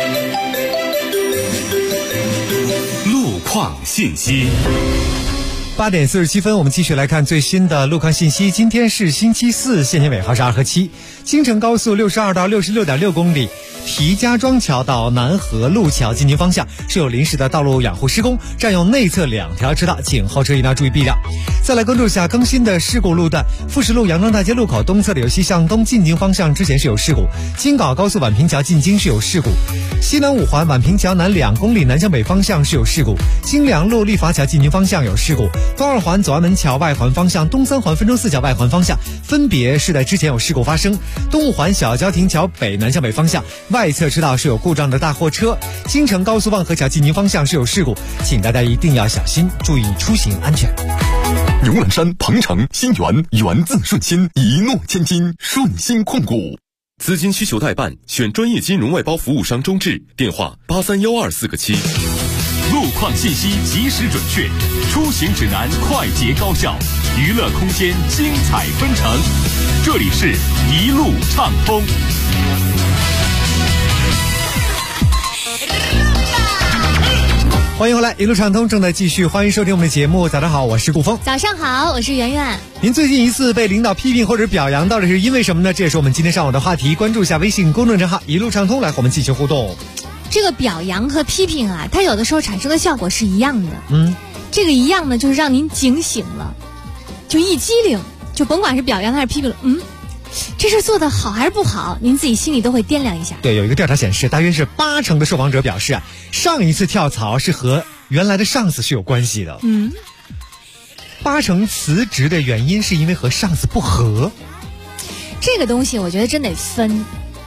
路况信息。 8点47分，我们继续来看最新的路况信息。今天是星期四，限行尾号是2和7。京承高速62到66.6公里，提家庄桥到南河路桥进京方向是有临时的道路养护施工，占用内侧2条车道，请后车一定要注意避让。再来关注一下更新的事故路段，富士路杨庄大街路口东侧的由西向东进京方向之前是有事故，京港高速宛平桥进京是有事故，西南五环宛平桥南2公里南向北方向是有事故，京良路立华桥进京方向有事故，东2环左安门桥外环方向、东3环汾州四桥外环方向分别是在之前有事故发生，东5环小交亭桥北南向北方向外侧车道是有故障的大货车，京承高速望河桥进京方向是有事故，请大家一定要小心，注意出行安全。 牛栏山、鹏城、新源，源自顺心，一诺千金，顺心控股。资金需求代办，选专业金融外包服务商中智，电话83124个7。 路况信息及时准确，出行指南快捷高效，娱乐空间精彩纷呈。这里是一路畅通。 欢迎回来，一路畅通正在继续，欢迎收听我们的节目。早上好，我是顾峰。 早上好，我是圆圆。 您最近一次被领导批评或者表扬到底是因为什么呢？这也是我们今天上午的话题，关注一下微信公众账号一路畅通，来和我们进行互动。 这个表扬和批评啊，它有的时候产生的效果是一样的。这个一样呢，就是让您警醒了，就一激灵，就甭管是表扬还是批评了，这事做得好还是不好，您自己心里都会掂量一下。 对，有一个调查显示，大约是80%的受访者表示上一次跳槽是和原来的上司是有关系的。80%辞职的原因是因为和上司不合。 这个东西我觉得真得分，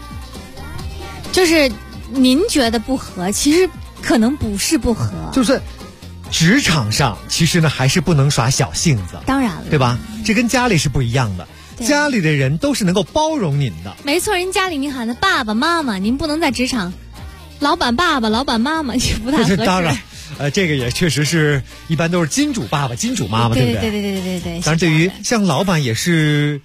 就是您觉得不合，其实可能不是不合， 就是职场上其实呢还是不能耍小性子， 当然了， 对吧？这跟家里是不一样的。家里的人都是能够包容您的， 没错。人家里您喊他爸爸妈妈，您不能在职场老板爸爸老板妈妈，也不太合适。 当然这个也确实是一般都是金主爸爸金主妈妈，对不对？ 对。 当然对于像老板也是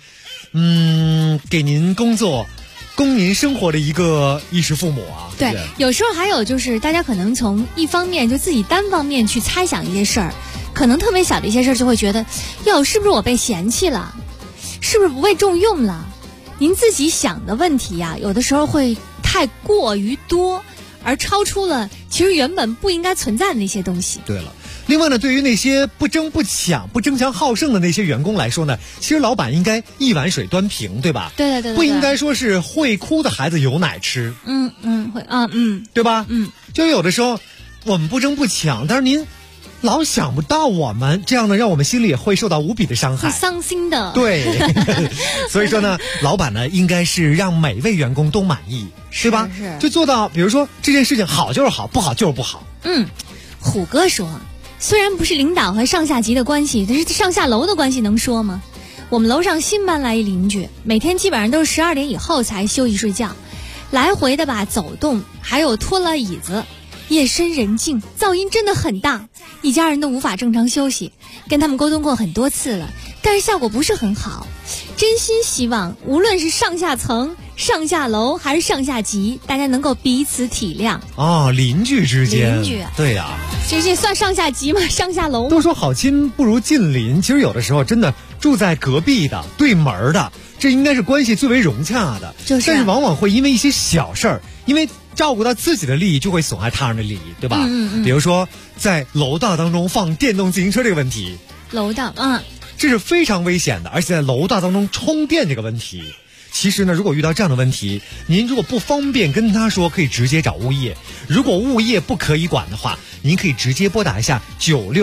给您工作、供您生活的一个衣食父母啊。 对，有时候还有就是大家可能从一方面就自己单方面去猜想一些事儿，可能特别小的一些事儿就会觉得，哟，是不是我被嫌弃了？是不是不被重用了？您自己想的问题呀，有的时候会太过于多，而超出了其实原本不应该存在的那些东西。 对了。另外呢，对于那些不争不抢、不争强好胜的那些员工来说呢，其实老板应该一碗水端平，对吧？ 对， 不应该说是会哭的孩子有奶吃。 会啊， 对吧？就有的时候我们不争不抢，但是您老想不到我们，这样呢，让我们心里也会受到无比的伤害， 会伤心的。 对，所以说呢，老板呢应该是让每位员工都满意，对吧？ 是， 就做到，比如说这件事情好就是好，不好就是不好。 虎哥说，虽然不是领导和上下级的关系，但是上下楼的关系能说吗？我们楼上新搬来一邻居，每天基本上都是12点以后才休息睡觉，来回的吧走动，还有拖了椅子。夜深人静，噪音真的很大，一家人都无法正常休息。跟他们沟通过很多次了，但是效果不是很好。真心希望无论是上下层、上下楼还是上下级，大家能够彼此体谅。 邻居之间， 邻居， 对呀， 这算上下级吗？上下楼？ 都说好亲不如近邻，其实有的时候真的住在隔壁的、对门的，这应该是关系最为融洽的。但是往往会因为一些小事儿，因为照顾到自己的利益，就会损害他人的利益，对吧？比如说在楼道当中放电动自行车这个问题， 楼道， 这是非常危险的。而且在楼道当中充电这个问题，其实呢，如果遇到这样的问题，您如果不方便跟他说，可以直接找物业。如果物业不可以管的话，您可以直接拨打一下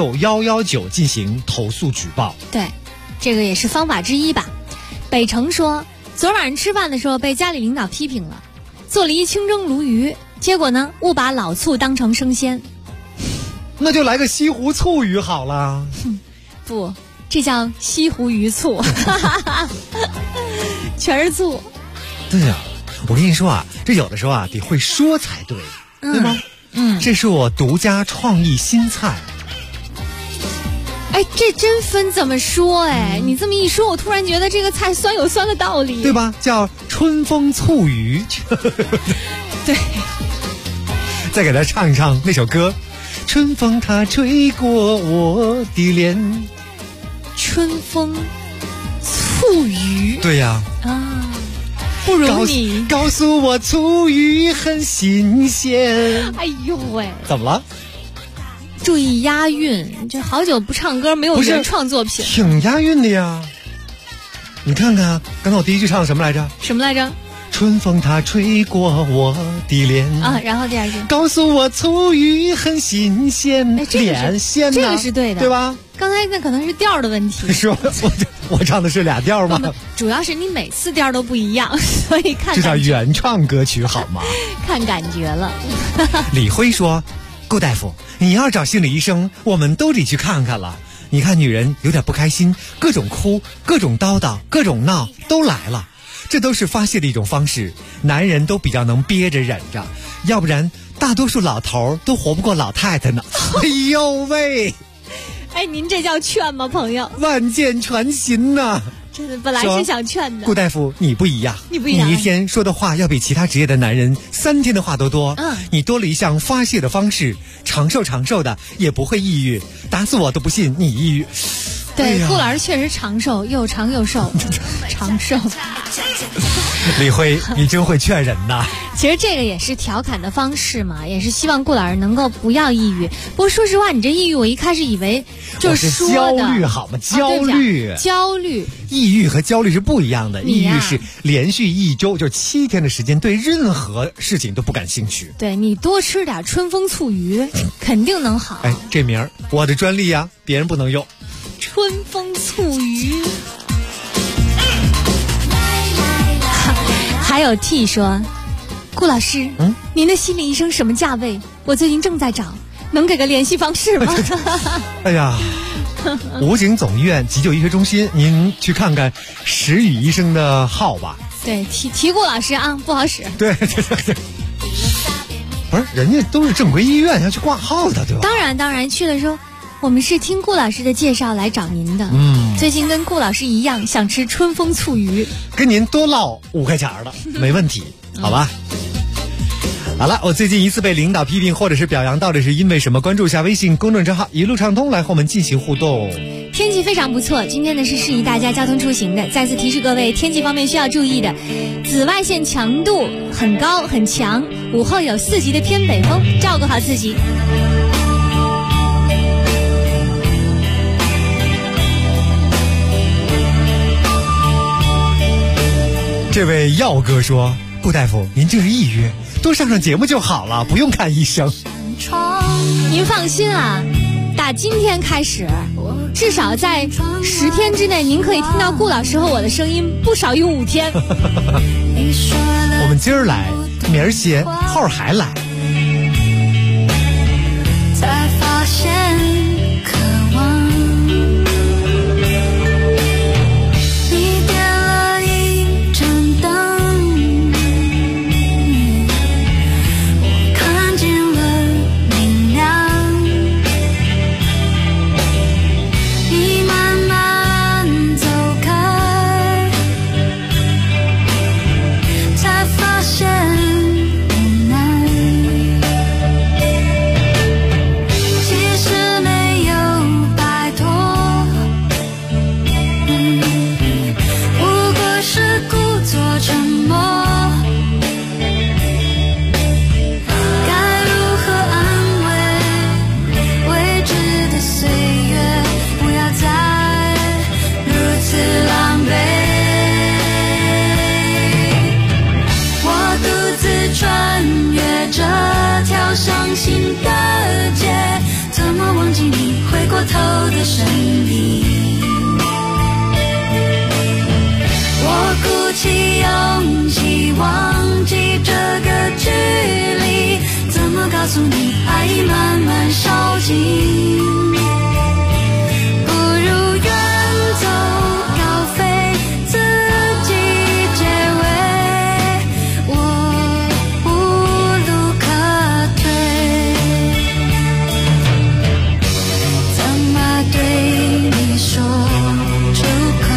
96119进行投诉举报。 对，这个也是方法之一吧。北城说，昨晚上吃饭的时候被家里领导批评了，做了一清蒸鲈鱼，结果呢误把老醋当成生鲜。 那就来个西湖醋鱼好了。 不，这叫西湖鱼醋，全是醋。 对呀，我跟你说啊，这有的时候啊得会说才对，对吗？这是我独家创意新菜。 哎，这真分怎么说哎？你这么一说，我突然觉得这个菜酸有酸的道理， 对吧？叫春风醋鱼。 对， 再给他唱一唱那首歌，春风它吹过我的脸。 春风醋鱼。 对呀。 不如你告诉我醋鱼很新鲜。 哎呦喂， 怎么了？ 注意押韵，这好久不唱歌，没有原创作品， 挺押韵的呀。你看看，刚才我第一句唱什么来着？ 什么来着？ 春风它吹过我的脸啊，然后第二句， 告诉我醋鱼很新鲜，脸鲜这个是对的， 对吧？ 刚才那可能是调的问题。 是吧？我唱的是俩调吗？ 主要是你每次调都不一样，所以看这叫原创歌曲好吗？ 看感觉了。 李辉说，顾大夫，你要找心理医生，我们都得去看看了。你看女人有点不开心，各种哭，各种叨叨，各种闹都来了，这都是发泄的一种方式。男人都比较能憋着忍着，要不然大多数老头都活不过老太太呢。哎呦喂！ 哎，您这叫劝吗，朋友？ 万箭穿心呐！ 真的，本来是想劝的。 顾大夫，你不一样， 你不一样， 你一天说的话要比其他职业的男人3天的话都多。你多了一项发泄的方式，长寿的也不会抑郁，打死我都不信你抑郁。 对，顾老师确实长寿，又长又瘦，长寿。 李辉，你真会劝人呐！ 其实这个也是调侃的方式嘛，也是希望顾老师能够不要抑郁。不过说实话，你这抑郁，我一开始以为就是说的焦虑好吗？焦虑，抑郁和焦虑是不一样的。抑郁是连续1周就7天的时间，对任何事情都不感兴趣。 对，你多吃点春风醋鱼，肯定能好。 哎，这名儿我的专利呀，别人不能用。 春风醋鱼。还有 T 说，顾老师，您的心理医生什么价位？我最近正在找，能给个联系方式吗？ 哎呀，武警总医院急救医学中心，您去看看石宇医生的号吧。 对，提顾老师啊，不好使。 对，不是，人家都是正规医院，要去挂号的，对吧？ 当然，去的时候我们是听顾老师的介绍来找您的。最近跟顾老师一样，想吃春风醋鱼， 跟您多唠5块钱的，没问题，好吧？好了，我最近一次被领导批评或者是表扬，到底是因为什么？关注一下微信公众账号一路畅通，来和我们进行互动。 天气非常不错，今天呢是适宜大家交通出行的。再次提示各位，天气方面需要注意的，紫外线强度很高很强，午后有4级的偏北风，照顾好自己。 这位耀哥说，顾大夫，您这是抑郁，多上节目就好了，不用看医生。 您放心啊，打今天开始，至少在10天之内，您可以听到顾老师和我的声音不少于5天。 我们今儿来，明儿歇，后儿还来。 才发现渴望，你点了一盏灯，我看见了明亮，你慢慢走开，才发现无奈，其实没有摆脱，不过是故作沉默。该如何安慰未知的岁月？不要再如此狼狈。我独自穿越这条伤心的街，怎么忘记你回过头的身影？我鼓起勇气忘记这个距离，怎么告诉你爱已慢慢烧尽？不如远走高飞，自己结尾，我无路可退。怎么对你说出口？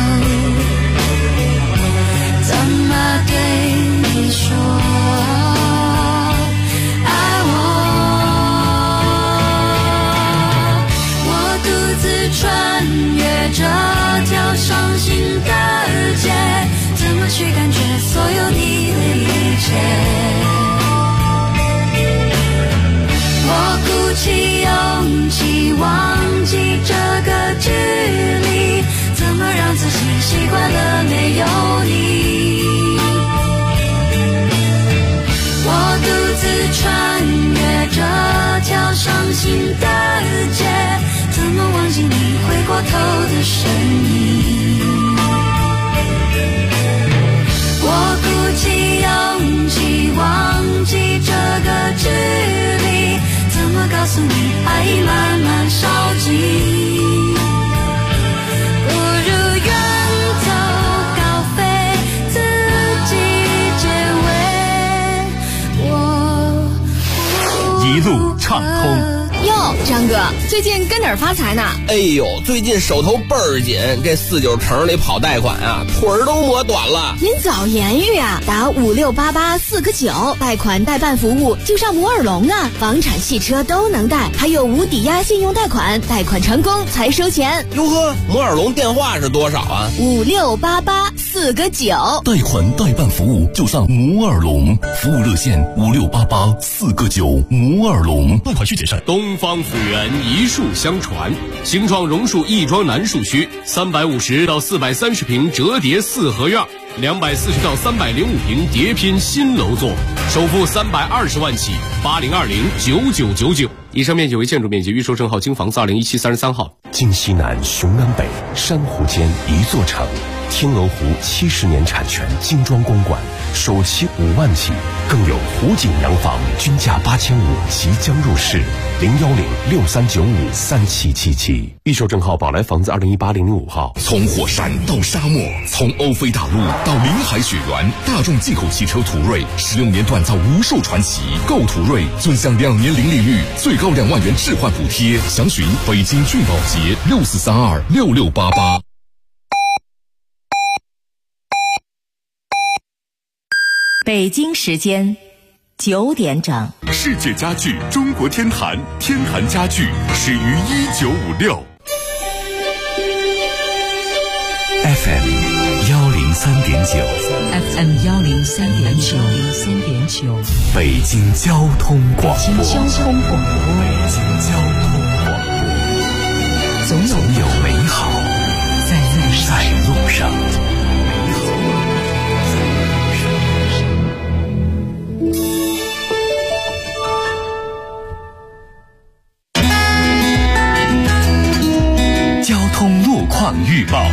怎么对你说爱我？我独自穿越这条伤心的街，怎么去感觉所有你的一切？我鼓起勇气忘记这个距离，怎么让自己习惯了没有你？我独自穿越这条伤心的街，怎么忘记你回过头的身影？我鼓起勇气忘记这个距离，怎么告诉你爱已慢慢烧尽？不如远走高飞，自己结尾，我一路畅通。 哟，张哥，最近跟哪儿发财呢？ 哎呦，最近手头倍儿紧，这49城里跑贷款啊，腿儿都磨短了。 您早言语啊，打5688-4个9，贷款代办服务就上摩尔龙啊，房产、汽车都能贷，还有无抵押信用贷款，贷款成功才收钱。 哟呵，摩尔龙电话是多少啊 ？5688-4个9， 贷款代办服务就上摩尔龙，服务热线5688-4个9，摩尔龙。 贷款需谨慎。东方府源一树相传，形状榕树亦庄南树区350到430平折叠4合院，240到305平叠拼新楼座，首付320万起，80209999。以上面积为建筑面积，预售证号京房子201733号。 京西南雄南北，珊瑚间一座城。天鹅湖70年产权精装公馆，首期5万起，更有湖景洋房均价8500即将入市，01063953777。 预售证号宝来房子2018-005号。 从火山到沙漠，从欧菲大陆到临海雪原，大众进口汽车途锐使用年锻造无数传奇。购途锐尊享2年零利率，最高2万元置换补贴。详询北京骏宝捷64326688。 北京时间9点整。 世界家具中国天坛，天坛家具始于1956。 FM 103.9 FM 103.9 北京交通广播。 北京交通广播。 总有美好在路上。交通路况预报。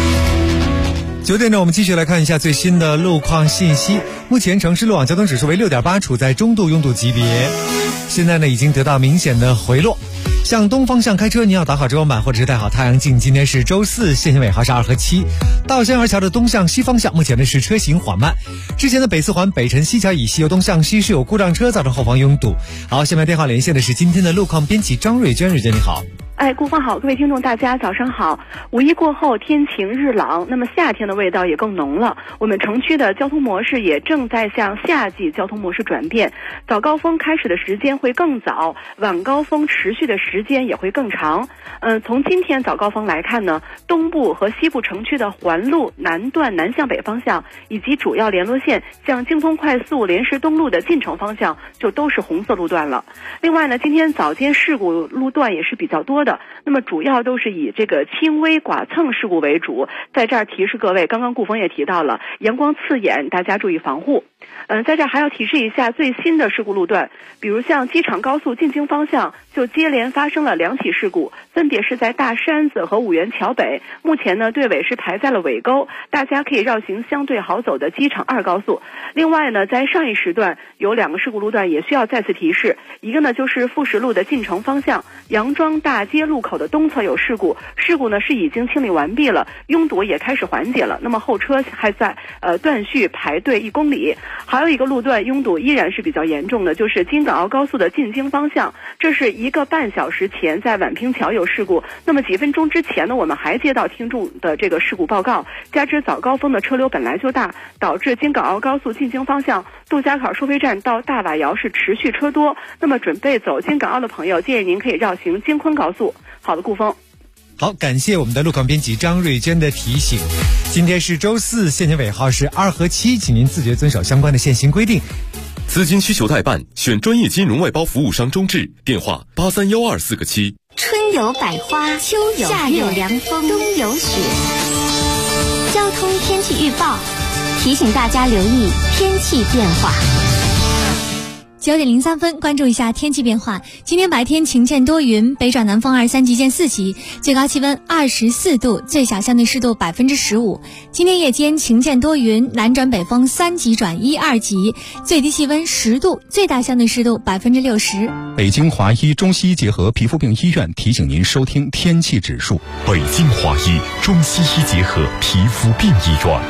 9点整，我们继续来看一下最新的路况信息。目前城市路网交通指数为6.8，处在中度拥堵级别。现在呢，已经得到明显的回落。向东方向开车，您要打好遮光板或者是带好太阳镜。今天是周四，限行尾号是2和7。到仙儿桥的东向西方向，目前呢是车行缓慢。之前的北四环北辰西桥以西由东向西是有故障车造成后方拥堵。好，下面电话连线的是今天的路况编辑张瑞娟，瑞娟你好。 顾峰好，各位听众大家早上好。5一过后天晴日朗，那么夏天的味道也更浓了。我们城区的交通模式也正在向夏季交通模式转变，早高峰开始的时间会更早，晚高峰持续的时间也会更长。从今天早高峰来看呢，东部和西部城区的环路南段南向北方向，以及主要联络线向京通快速莲石东路的进城方向就都是红色路段了。另外呢，今天早间事故路段也是比较多的。那么主要都是以这个轻微剐蹭事故为主，在这儿提示各位，刚刚顾峰也提到了阳光刺眼，大家注意防护。在这儿还要提示一下最新的事故路段，比如像机场高速进京方向就接连发生了2起事故，分别是在大山子和五元桥北，目前呢队尾是排在了尾沟，大家可以绕行相对好走的机场2高速。另外呢，在上一时段有2个事故路段也需要再次提示，一个呢就是富石路的进城方向，杨庄大街路口的东侧有事故呢是已经清理完毕了，拥堵也开始缓解了，那么后车还在断续排队1公里。还有一个路段拥堵依然是比较严重的，就是京港澳高速的进京方向，这是1个半小时前在宛平桥有事故，那么几分钟之前呢，我们还接到听众的这个事故报告，加之早高峰的车流本来就大，导致京港澳高速进京方向杜家口收费站到大瓦窑是持续车多，那么准备走京港澳的朋友，建议您可以绕行京昆高速。好的，顾峰。 好，感谢我们的路况编辑张瑞娟的提醒。今天是周四，限行尾号是2和7，请您自觉遵守相关的限行规定。 资金需求代办，选专业金融外包服务商中智，电话8312-4个7。 春有百花，秋有夏有凉风，冬有雪。交通天气预报提醒大家留意天气变化。 9点03分，关注一下天气变化。今天白天晴间多云，北转南风23级见4级，最高气温24度，最小相对湿度15%。今天夜间晴间多云，南转北风3级转1、2级，最低气温10度，最大相对湿度60%。 北京华医中西医结合皮肤病医院提醒您收听天气指数。 北京华医中西医结合皮肤病医院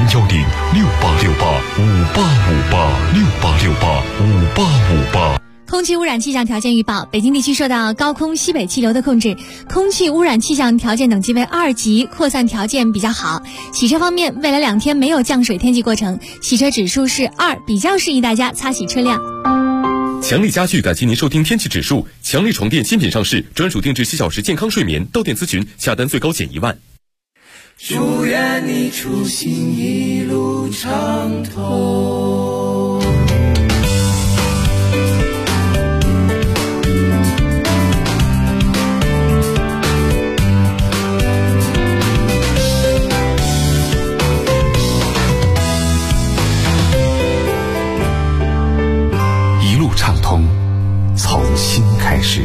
，010-6868-5858，6868-5858。 空气污染气象条件预报，北京地区受到高空西北气流的控制，空气污染气象条件等级为2级，扩散条件比较好。洗车方面，未来2天没有降水天气过程，洗车指数是2，比较适宜大家擦洗车辆。 强力家具感谢您收听天气指数。强力床垫新品上市，专属定制7小时健康睡眠，到店咨询，下单最高减1万。 祝愿你出行一路畅通。 一路畅通，从新开始。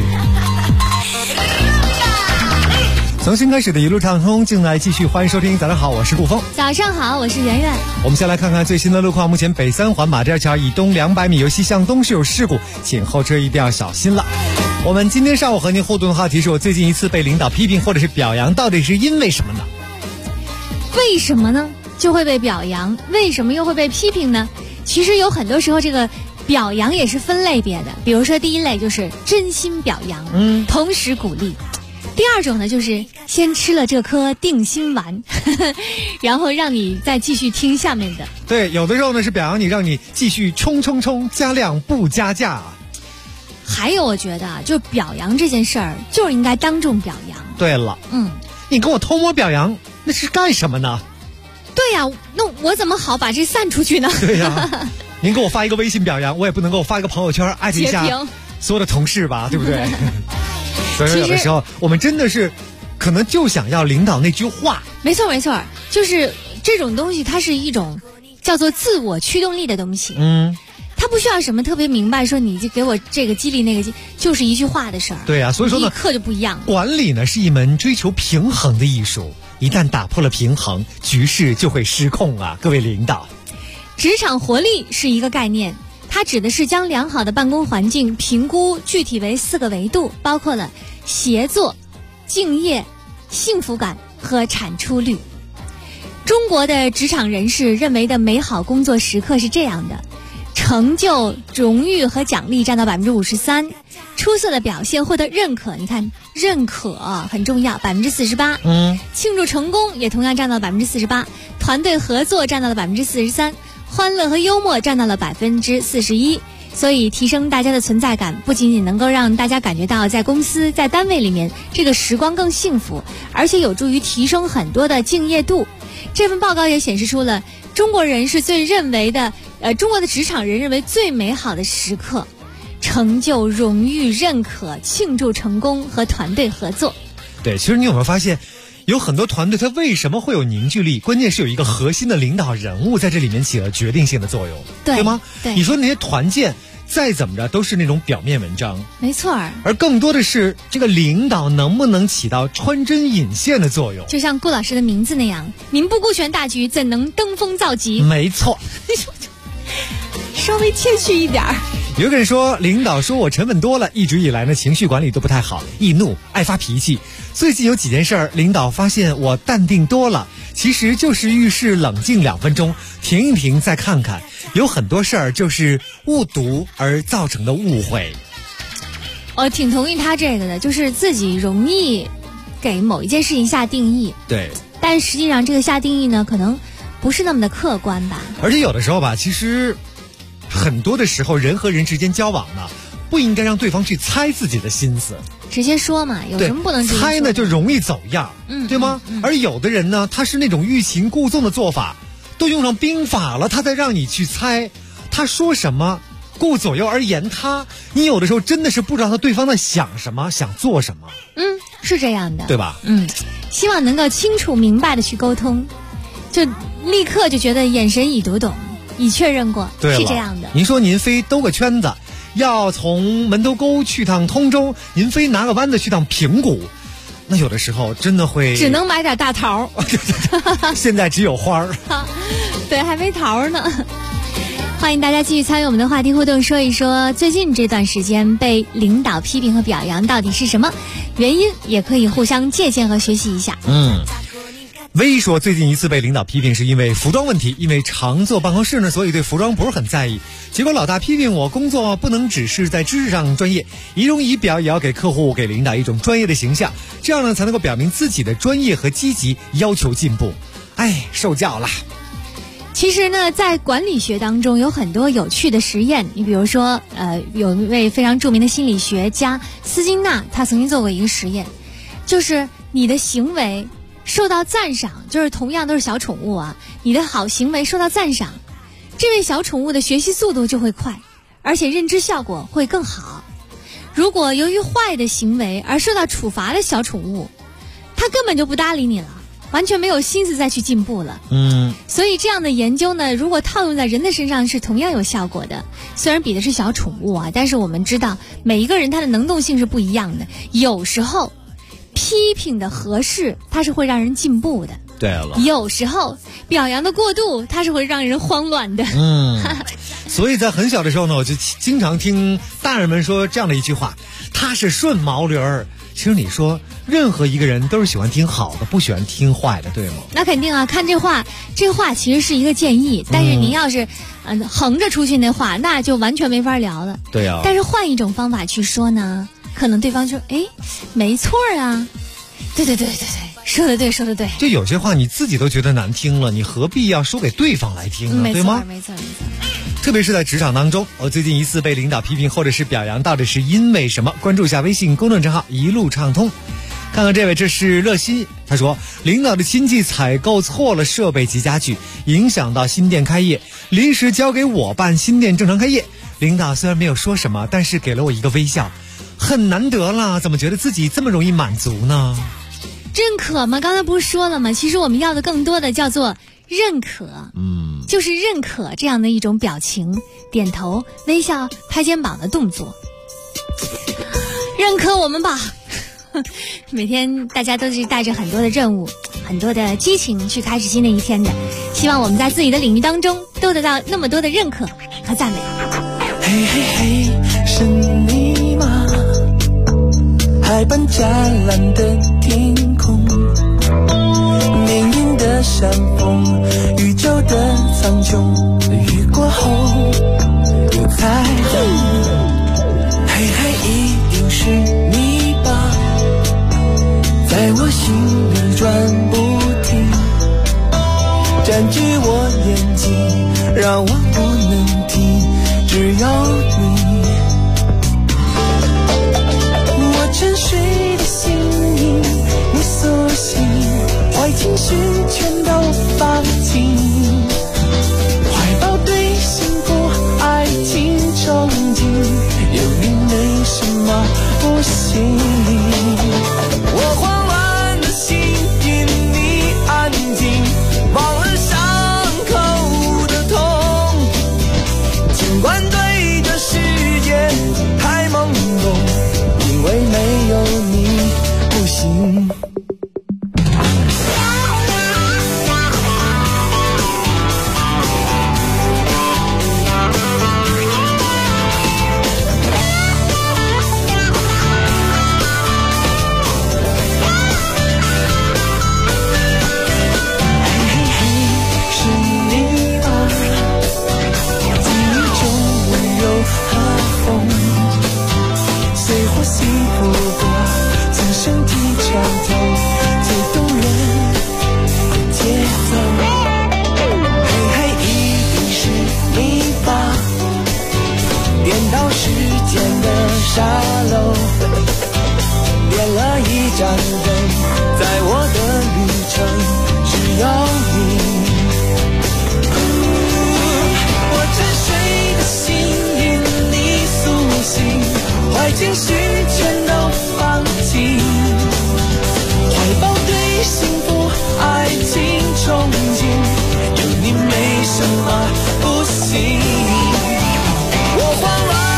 从新开始的一路畅通，进来继续，欢迎收听。早上好，我是顾峰。 早上好，我是圆圆。 我们先来看看最新的路况。目前北三环马甸桥以东200米由西向东是有事故，请后车一定要小心了。 我们今天上午和您互动的话题是我最近一次被领导批评或者是表扬，到底是因为什么呢？ 为什么呢？就会被表扬，为什么又会被批评呢？其实有很多时候这个表扬也是分类别的，比如说第一类就是真心表扬，同时鼓励。第二种呢，就是先吃了这颗定心丸，然后让你再继续听下面的。 对，有的时候呢是表扬你，让你继续冲，加量不加价。 还有我觉得就表扬这件事儿就是应该当众表扬。 对了，你跟我偷摸表扬那是干什么呢？ 对呀，那我怎么好把这散出去呢？ 对呀，您给我发一个微信表扬，我也不能给我发一个朋友圈艾特一下所有的同事吧，对不对？所以有的时候我们真的是可能就想要领导那句话。 没错，就是这种东西它是一种叫做自我驱动力的东西。他不需要什么特别明白说你就给我这个激励那个就是一句话的事儿。 对啊，所以说呢， 立刻就不一样了。 管理呢是一门追求平衡的艺术，一旦打破了平衡，局势就会失控啊！各位领导， 职场活力是一个概念，它指的是将良好的办公环境评估具体为4个维度，包括了协作、敬业、幸福感和产出率。中国的职场人士认为的美好工作时刻是这样的：成就、荣誉和奖励占到53%，出色的表现获得认可，你看认可很重要，48%。庆祝成功也同样占到了48%，团队合作占到了43%，欢乐和幽默占到了41%。所以提升大家的存在感，不仅仅能够让大家感觉到在公司在单位里面这个时光更幸福，而且有助于提升很多的敬业度。这份报告也显示出了中国人是最认为的中国的职场人认为最美好的时刻：成就、荣誉、认可、庆祝成功和团队合作。 对，其实你有没有发现有很多团队它为什么会有凝聚力，关键是有一个核心的领导人物在这里面起了决定性的作用， 对吗？ 对， 你说那些团建再怎么着都是那种表面文章， 没错， 而更多的是这个领导能不能起到穿针引线的作用。 就像顾老师的名字那样，您不顾全大局，怎能登峰造极？ 没错。 稍微谦虚一点。 有个人说，领导说我沉稳多了，一直以来呢情绪管理都不太好，易怒爱发脾气。最近有几件事儿，领导发现我淡定多了，其实就是遇事冷静2分钟，停一停再看看。有很多事儿就是误读而造成的误会。 我挺同意他这个的，就是自己容易给某一件事情下定义。 对， 但实际上这个下定义呢，可能不是那么的客观吧。 而且有的时候吧，其实很多的时候人和人之间交往呢，不应该让对方去猜自己的心思， 直接说嘛，有什么不能直接说？ 猜呢就容易走样，对吗？而有的人呢，他是那种欲擒故纵的做法，都用上兵法了，他再让你去猜，他说什么，顾左右而言他，你有的时候真的是不知道他对方在想什么，想做什么。 是这样的， 对吧？ 希望能够清楚明白的去沟通，就立刻就觉得眼神已读懂，已确认过，是这样的。 您说您非兜个圈子，要从门头沟去趟通州，您非拿个弯子去趟平谷，那有的时候真的会只能买点大桃。 现在只有花儿。 对，还没桃呢。欢迎大家继续参与我们的话题互动，说一说最近这段时间被领导批评和表扬到底是什么原因，也可以互相借鉴和学习一下。 微说最近一次被领导批评是因为服装问题，因为常坐办公室呢，所以对服装不是很在意。结果老大批评我工作不能只是在知识上专业，仪容仪表也要给客户给领导一种专业的形象，这样呢才能够表明自己的专业和积极，要求进步。受教了。 其实呢，在管理学当中有很多有趣的实验，你比如说有一位非常著名的心理学家斯金纳，他曾经做过一个实验，就是你的行为受到赞赏，就是同样都是小宠物啊，你的好行为受到赞赏，这位小宠物的学习速度就会快，而且认知效果会更好。如果由于坏的行为而受到处罚的小宠物，它根本就不搭理你了，完全没有心思再去进步了。所以这样的研究呢，如果套用在人的身上是同样有效果的。虽然比的是小宠物啊，但是我们知道每一个人他的能动性是不一样的，有时候批评的合适它是会让人进步的， 对了， 有时候表扬的过度它是会让人慌乱的。 所以在很小的时候呢，我就经常听大人们说这样的一句话，他是顺毛驴儿。其实你说任何一个人都是喜欢听好的，不喜欢听坏的，对吗？ 那肯定啊，看这话其实是一个建议，但是您要是横着出去那话，那就完全没法聊了。 对啊。 但是换一种方法去说呢，可能对方说，哎，没错啊，对，说的对。 就有些话你自己都觉得难听了，你何必要说给对方来听呢？对吗？ 没错。 特别是在职场当中，我最近一次被领导批评或者是表扬到底是因为什么？关注一下微信公众账号一路畅通，看看这位，这是乐心，他说领导的亲戚采购错了设备及家具，影响到新店开业，临时交给我办新店正常开业。领导虽然没有说什么，但是给了我一个微笑，很难得了，怎么觉得自己这么容易满足呢？ 认可吗？刚才不是说了吗？其实我们要的更多的叫做认可，就是认可这样的一种表情，点头、微笑、拍肩膀的动作，认可我们吧。每天大家都是带着很多的任务、很多的激情去开始新的一天的，希望我们在自己的领域当中都得到那么多的认可和赞美。 嘿嘿嘿，是你吗？海般湛蓝的天空，命运的山峰，宇宙的苍穹，雨过后有彩虹。嘿嘿，一定是你吧，在我心里转不停，占据我眼睛，让我不能停，只有你。我沉睡的心灵，你苏醒，坏情绪全都放尽，怀抱对幸福爱情憧憬，有你没什么不行。我慌乱的心因你安静，忘了伤口的痛，尽管对这世界太懵懂，因为没有你不行。沙漏点了一盏灯，在我的旅程只有你。我沉睡的心因你苏醒，坏情绪全都放尽，怀抱对幸福爱情憧憬，有你没什么不行。我慌乱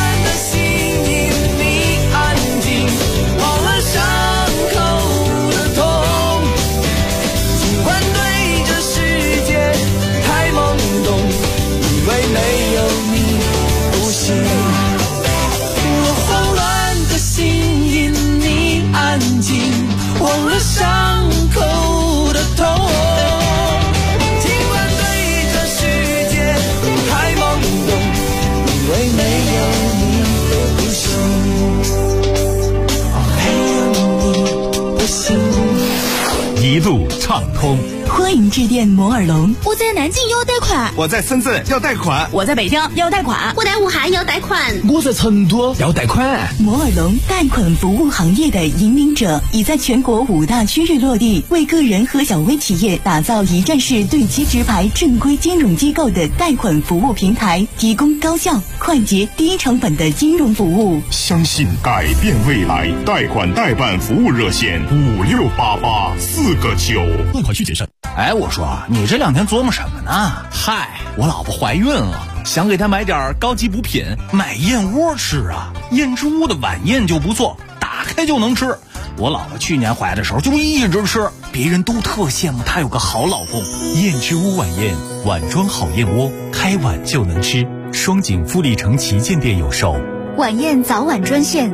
忘了伤口的痛，尽管对这世界太懵懂，因为没有你不行，没有你不行。 一路畅通， 欢迎致电摩尔龙。 我在南京要贷款， 我在深圳要贷款， 我在北京要贷款， 我在武汉要贷款， 我在成都要贷款。 摩尔龙贷款服务行业的引领者，已在全国5大区域落地，为个人和小微企业打造一站式对接直排正规金融机构的贷款服务平台，提供高效、快捷、低成本的金融服务。 相信改变未来，贷款代办服务热线5688 4个9， 贷款需谨慎。哎，我说你这2天琢磨什么呢？嗨，我老婆怀孕了，想给她买点高级补品，买燕窝吃啊。燕之屋的晚宴就不错，打开就能吃。我老婆去年怀的时候就一直吃，别人都特羡慕她有个好老公。 燕之屋晚宴，碗装好燕窝，开碗就能吃。 双井富力城旗舰店有售。 晚宴早晚专线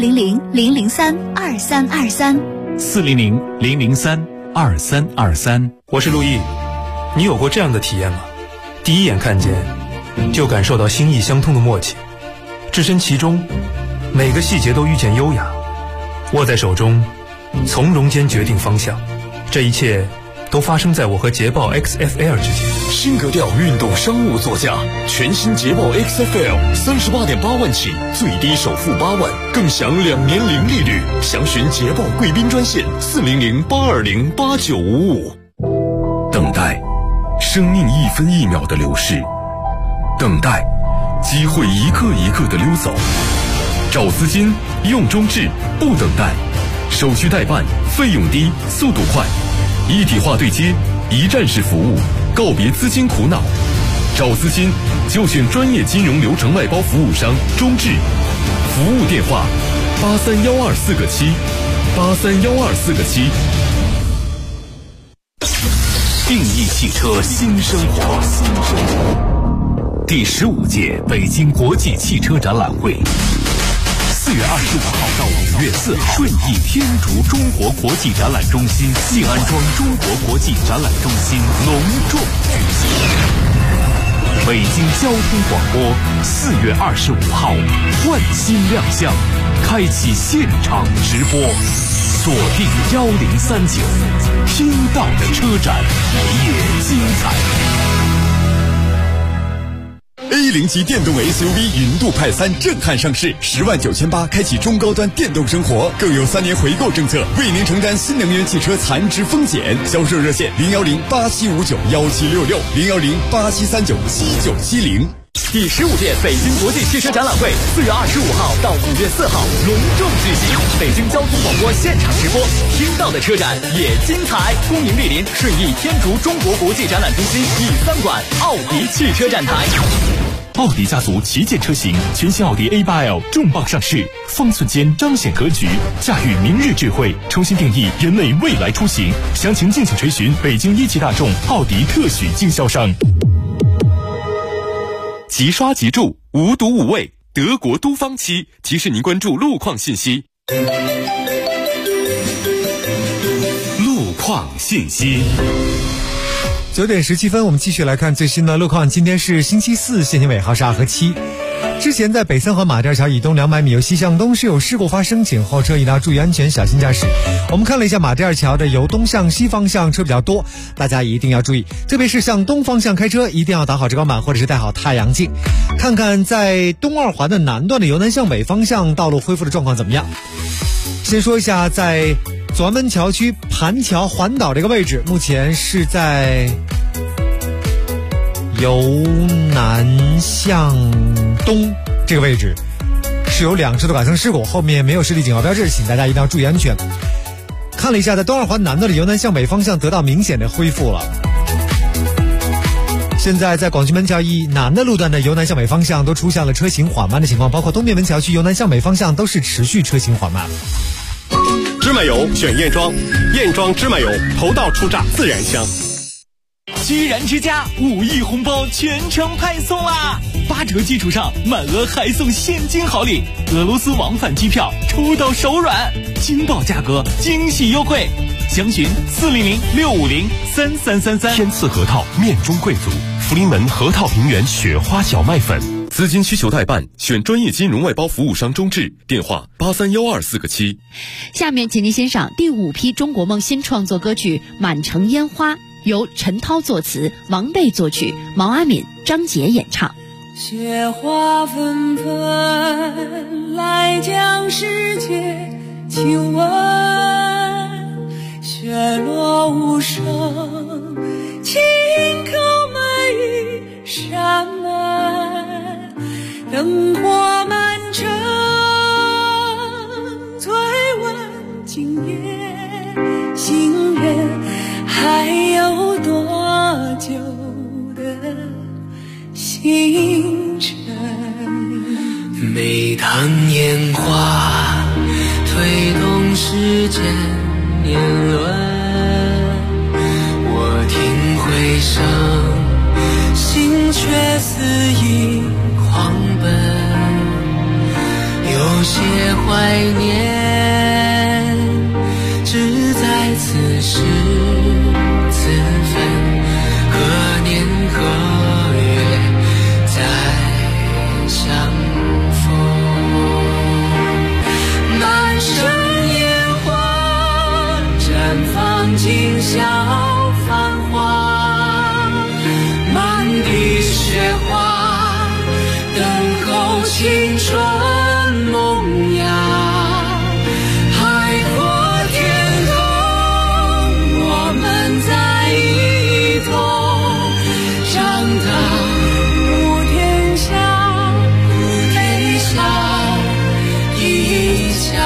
400-003-2323。 400-003-2323。 我是陆毅，你有过这样的体验吗？第一眼看见，就感受到心意相通的默契，置身其中，每个细节都遇见优雅，握在手中，从容间决定方向。这一切都发生在我和捷豹 XFL 之间。 新格调运动商务座驾，全新捷豹 XFL 38.8万起，最低首付8万，更享2年零利率。详询捷豹贵宾专线400-820-8955。等待，生命一分一秒的流逝；等待，机会一个一个的溜走。找资金，用中智，不等待，手续代办，费用低，速度快，一体化对接，一站式服务，告别资金苦恼。找资金就选专业金融流程外包服务商中智，服务电话831247，831247。 定义汽车新生活。第15届北京国际汽车展览会，4月25号到5月4号，顺义天竺中国国际展览中心静安庄中国国际展览中心隆重举行。北京交通广播4月25号换新亮相，开启现场直播，锁定1039，听到的车展也精彩。 A0级电动 SUV 云度派3震撼上市，10.98万开启中高端电动生活，更有3年回购政策，为您承担新能源汽车残值风险。销售热线010-8759-1766，010-8739-7970。 第15届北京国际汽车展览会4月25号到5月4号隆重举行，北京交通广播现场直播，听到的车展也精彩。恭迎莅临顺义天竺中国国际展览中心E3馆奥迪汽车展台。 奥迪家族旗舰车型全新奥迪 A8L 重磅上市，方寸间彰显格局，驾驭明日智慧，重新定义人类未来出行。详情敬请垂询北京一汽大众奥迪特许经销商。即刷即住，无毒无味，德国都方漆提示您关注路况信息。路况信息。 9点17分，我们继续来看最新的路况。今天是星期四，限行尾号是2和7。之前在北三环马甸桥以东200米由西向东是有事故发生，请后车一定要注意安全，小心驾驶。我们看了一下马甸桥的由东向西方向车比较多，大家一定要注意，特别是向东方向开车一定要打好遮光板或者是戴好太阳镜。看看在东2环的南段的由南向北方向道路恢复的状况怎么样。先说一下在左安门桥区盘桥环岛这个位置，目前是在由南向东这个位置是有2车的剐蹭事故，后面没有实体警告标志，请大家一定要注意安全。看了一下，在东2环南段的由南向北方向得到明显的恢复了。现在在广渠门桥以南的路段的由南向北方向都出现了车行缓慢的情况，包括东面门桥区由南向北方向都是持续车行缓慢。 芝麻油选燕庄，燕庄芝麻油头道出榨自然香。 居然之家5亿红包全程派送啦！8折基础上满额还送现金好礼，俄罗斯往返机票抽到手软，惊爆价格，惊喜优惠。详询400-650-3333。 天赐核桃面中贵族，福临门核桃平原雪花小麦粉。 资金需求代办，选专业金融外包服务商中智，电话831247。 下面请您欣赏第5批中国梦新创作歌曲《满城烟花》，由陈涛作词，王贝作曲，毛阿敏、张杰演唱。 雪花纷纷来将世界亲吻，雪落无声，轻叩每一扇门，灯火满城，醉问今夜行人还有多久的星辰。 每当烟花推动时间年轮，我听回声，心却似一怀念，只在此时此分，何年何月再相逢。满城烟花绽放，今宵繁华，满地雪花等候青春萌芽。海阔天空，我们在一同长大。普天下，天下一家。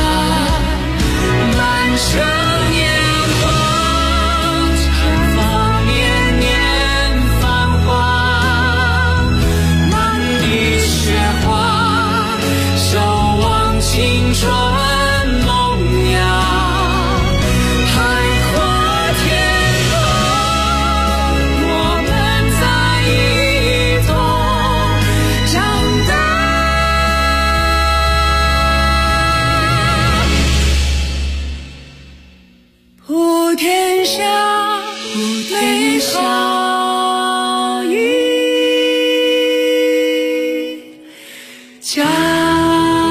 满城烟花绽放，年年繁华，满地雪花守望青春萌芽。海阔天空，我们在一同长大。普天下，天下一家。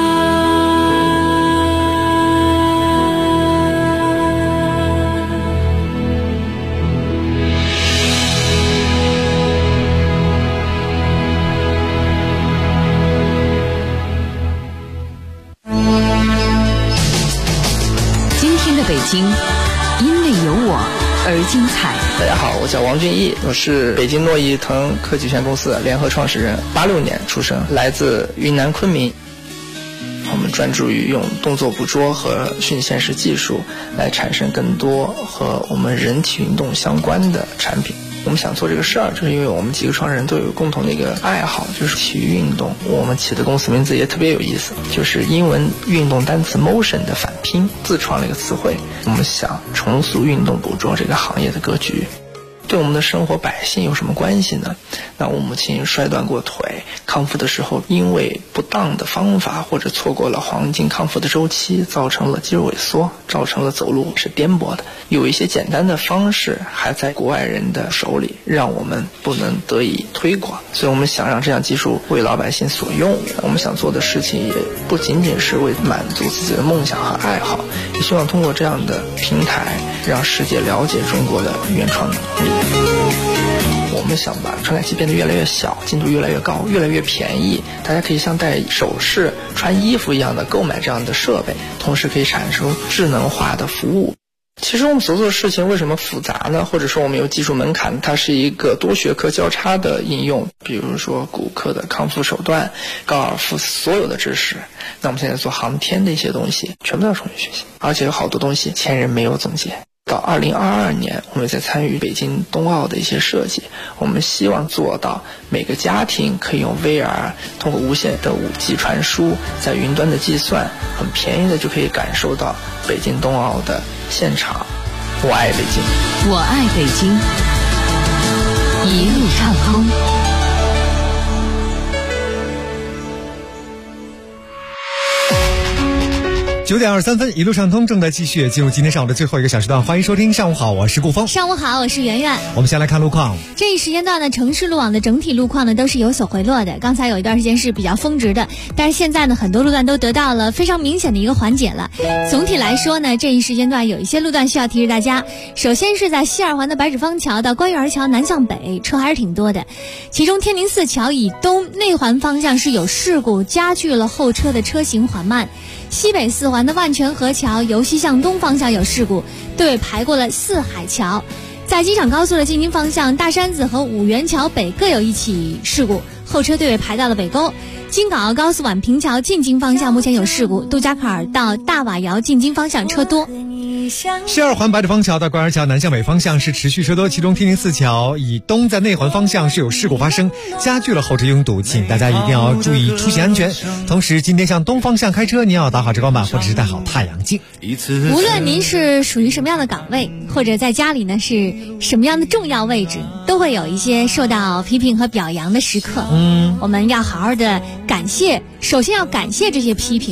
今天的北京，因为有我而精彩。 大家好，我叫王俊毅，我是北京诺伊腾科技有限公司联合创始人，86年出生，来自云南昆明。我们专注于用动作捕捉和虚拟现实技术来产生更多和我们人体运动相关的产品。我们想做这个事儿，就是因为我们几个创始人都有共同的一个爱好，就是体育运动。我们起的公司名字也特别有意思，就是英文运动单词 motion 的反拼，自创了一个词汇。我们想重塑运动捕捉这个行业的格局。对我们的生活百姓有什么关系呢？那我母亲摔断过腿，康复的时候因为不当的方法或者错过了黄金康复的周期，造成了肌肉萎缩，造成了走路是颠簸的。有一些简单的方式还在国外人的手里，让我们不能得以推广。所以我们想让这项技术为老百姓所用。我们想做的事情也不仅仅是为满足自己的梦想和爱好，也希望通过这样的平台让世界了解中国的原创能力。我们想把传感器变得越来越小，精度越来越高，越来越便宜，大家可以像戴首饰、穿衣服一样的购买这样的设备，同时可以产生智能化的服务。其实我们所做的事情为什么复杂呢？或者说我们有技术门槛，它是一个多学科交叉的应用，比如说骨科的康复手段、高尔夫所有的知识。那我们现在做航天的一些东西，全部都要重新学习，而且有好多东西前人没有总结。到2022年，我们在参与北京冬奥的一些设计，我们希望做到每个家庭可以用 VR 通过无线的5G 传输，在云端的计算，很便宜的就可以感受到北京冬奥的现场。我爱北京， 我爱北京，一路畅通。 9点23分，一路畅通正在继续，进入今天上午的最后一个小时段，欢迎收听。上午好，我是顾峰。 上午好，我是圆圆。 我们先来看路况。 这一时间段呢，城市路网的整体路况呢都是有所回落的。刚才有一段时间是比较峰值的，但是现在呢，很多路段都得到了非常明显的一个缓解了。总体来说呢，这一时间段有一些路段需要提示大家。首先是在西二环的白纸坊桥到官园桥南向北，车还是挺多的。其中天宁寺桥以东内环方向是有事故，加剧了后车的车行缓慢。西北四环的万泉河桥由西向东方向有事故，队尾排过了四海桥。在机场高速的进京方向，大山子和五元桥北各有一起事故，后车队尾排到了北沟。京港澳高速宛平桥进京方向目前有事故，杜家坎儿到大瓦窑进京方向车多。 西二环白纸坊桥到官园桥南向北方向是持续车多，其中天宁寺桥以东在内环方向是有事故发生，加剧了后车拥堵，请大家一定要注意出行安全。同时今天向东方向开车，您要打好遮光板或者是戴好太阳镜。 无论您是属于什么样的岗位，或者在家里呢是什么样的重要位置，都会有一些受到批评和表扬的时刻。我们要好好的感谢，首先要感谢这些批评，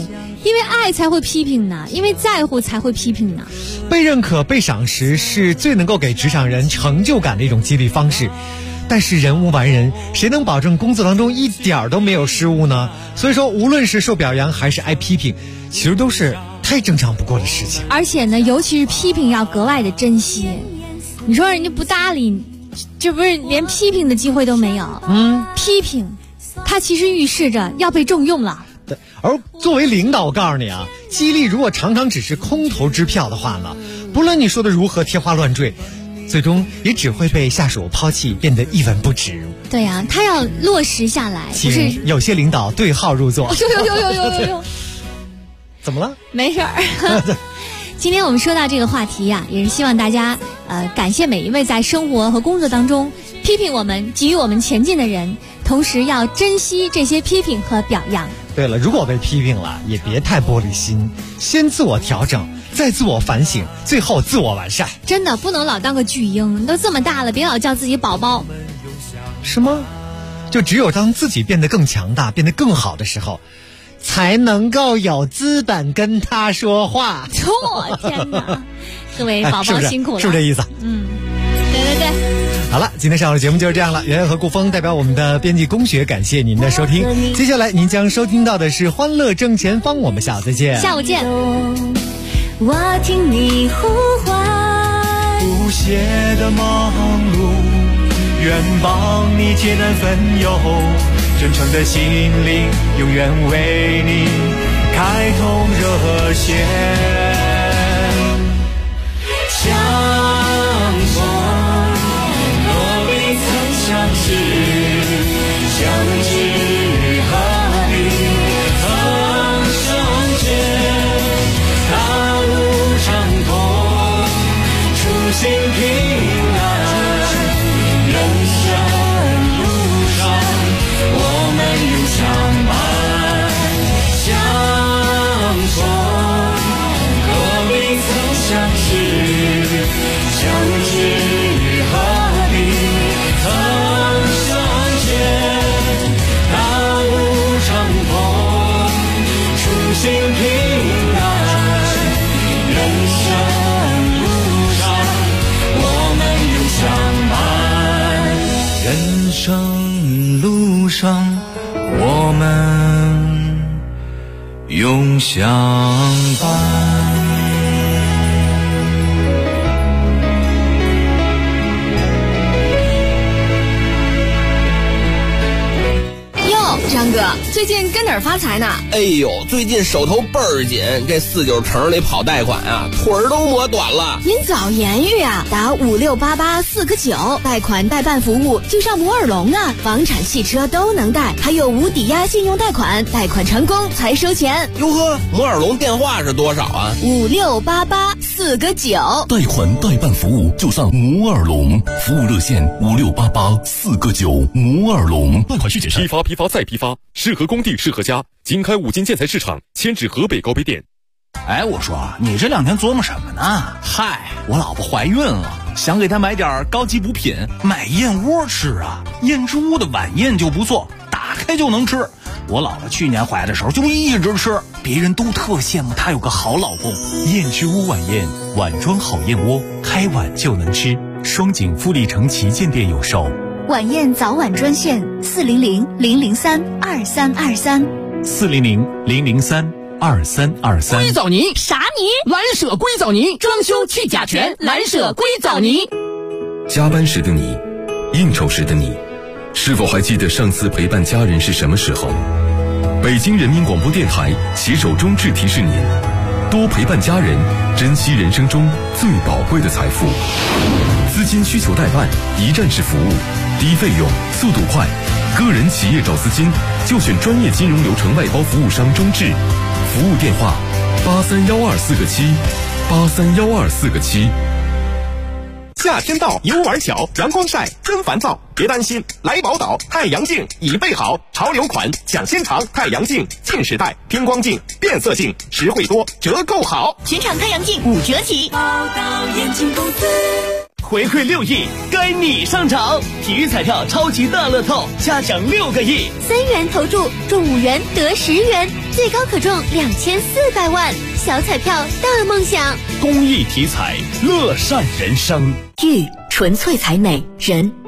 因为爱才会批评呢，因为在乎才会批评呢。 被认可、被赏识是最能够给职场人成就感的一种激励方式。但是人无完人，谁能保证工作当中一点都没有失误呢？所以说，无论是受表扬还是挨批评，其实都是太正常不过的事情。 而且呢，尤其是批评要格外的珍惜。你说人家不搭理，这不是连批评的机会都没有？批评，它其实预示着要被重用了。 而作为领导，我告诉你啊，激励如果常常只是空头支票的话呢，不论你说的如何天花乱坠，最终也只会被下属抛弃，变得一文不值。 对呀，他要落实下来，不是有些领导对号入座。 有， 怎么了？ 没事儿。今天我们说到这个话题呀，也是希望大家感谢每一位在生活和工作当中批评我们、给予我们前进的人，同时要珍惜这些批评和表扬。 对了，如果被批评了，也别太玻璃心，先自我调整，再自我反省，最后自我完善。 真的不能老当个巨婴，都这么大了，别老叫自己宝宝。 是吗？就只有当自己变得更强大、变得更好的时候，才能够有资本跟他说话。 天哪，各位宝宝辛苦了， 是不是这意思？ 对。 好了，今天上午的节目就是这样了。圆圆和顾峰代表我们的编辑龚学，感谢您的收听。接下来您将收听到的是《欢乐正前方》，我们下午再见。 下午见。 我听你呼唤， 不懈的忙碌，愿帮你解难分忧，真诚的心灵永远为你开通热线。相逢何必曾相识，相知何必曾相见。大路长空，初心平安，人生路上我们永相伴。相逢何必曾相识，相知何必曾相见。大路长空，初心平安，人生路上我们永相伴。人生路上我们永相伴。 张哥，最近跟哪儿发财呢？ 哎呦，最近手头倍儿紧，这49城里跑贷款啊，腿儿都磨短了。 您早言语啊，打5688-4个9，贷款代办服务就上摩尔龙啊，房产、汽车都能贷，还有无抵押信用贷款，贷款成功才收钱。 哟呵，摩尔龙电话是多少啊 ？5688-4个9， 贷款代办服务就上摩尔龙，服务热线5688-4个9，摩尔龙。 贷款需谨慎。 批发再批发，适合工地适合家。经开5金建材市场，迁至河北高碑店。 哎，我说你这2天琢磨什么呢？嗨，我老婆怀孕了，想给她买点高级补品，买燕窝吃啊。燕之屋的晚宴就不错，打开就能吃。我老婆去年怀的时候就一直吃，别人都特羡慕她有个好老公。 燕之屋晚宴，碗装好燕窝，开碗就能吃。双井富力城旗舰店有售。 晚宴早晚专线400-003-2323。 400-003-2323。 硅藻泥啥泥？蓝舍硅藻泥，装修去甲醛，蓝舍硅藻泥。 加班时的你，应酬时的你，是否还记得上次陪伴家人是什么时候？北京人民广播电台携手中智提示您，多陪伴家人，珍惜人生中最宝贵的财富。资金需求代办，一站式服务，低费用，速度快。个人企业找资金，就选专业金融流程外包服务商中智。服务电话：83124个7，83124个7。 夏天到，游玩巧，阳光晒，真烦躁。别担心，来宝岛太阳镜已备好，潮流款抢先尝太阳镜，近视带、偏光镜、变色镜，实惠多，折扣好。 全场太阳镜5折起。 宝岛眼镜公司。 回馈6亿，该你上场。体育彩票超级大乐透，加奖6个亿 ，3元投注中5元得10元，最高可中2400万。小彩票大梦想， 公益体彩，乐善人生。 玉纯粹才美，人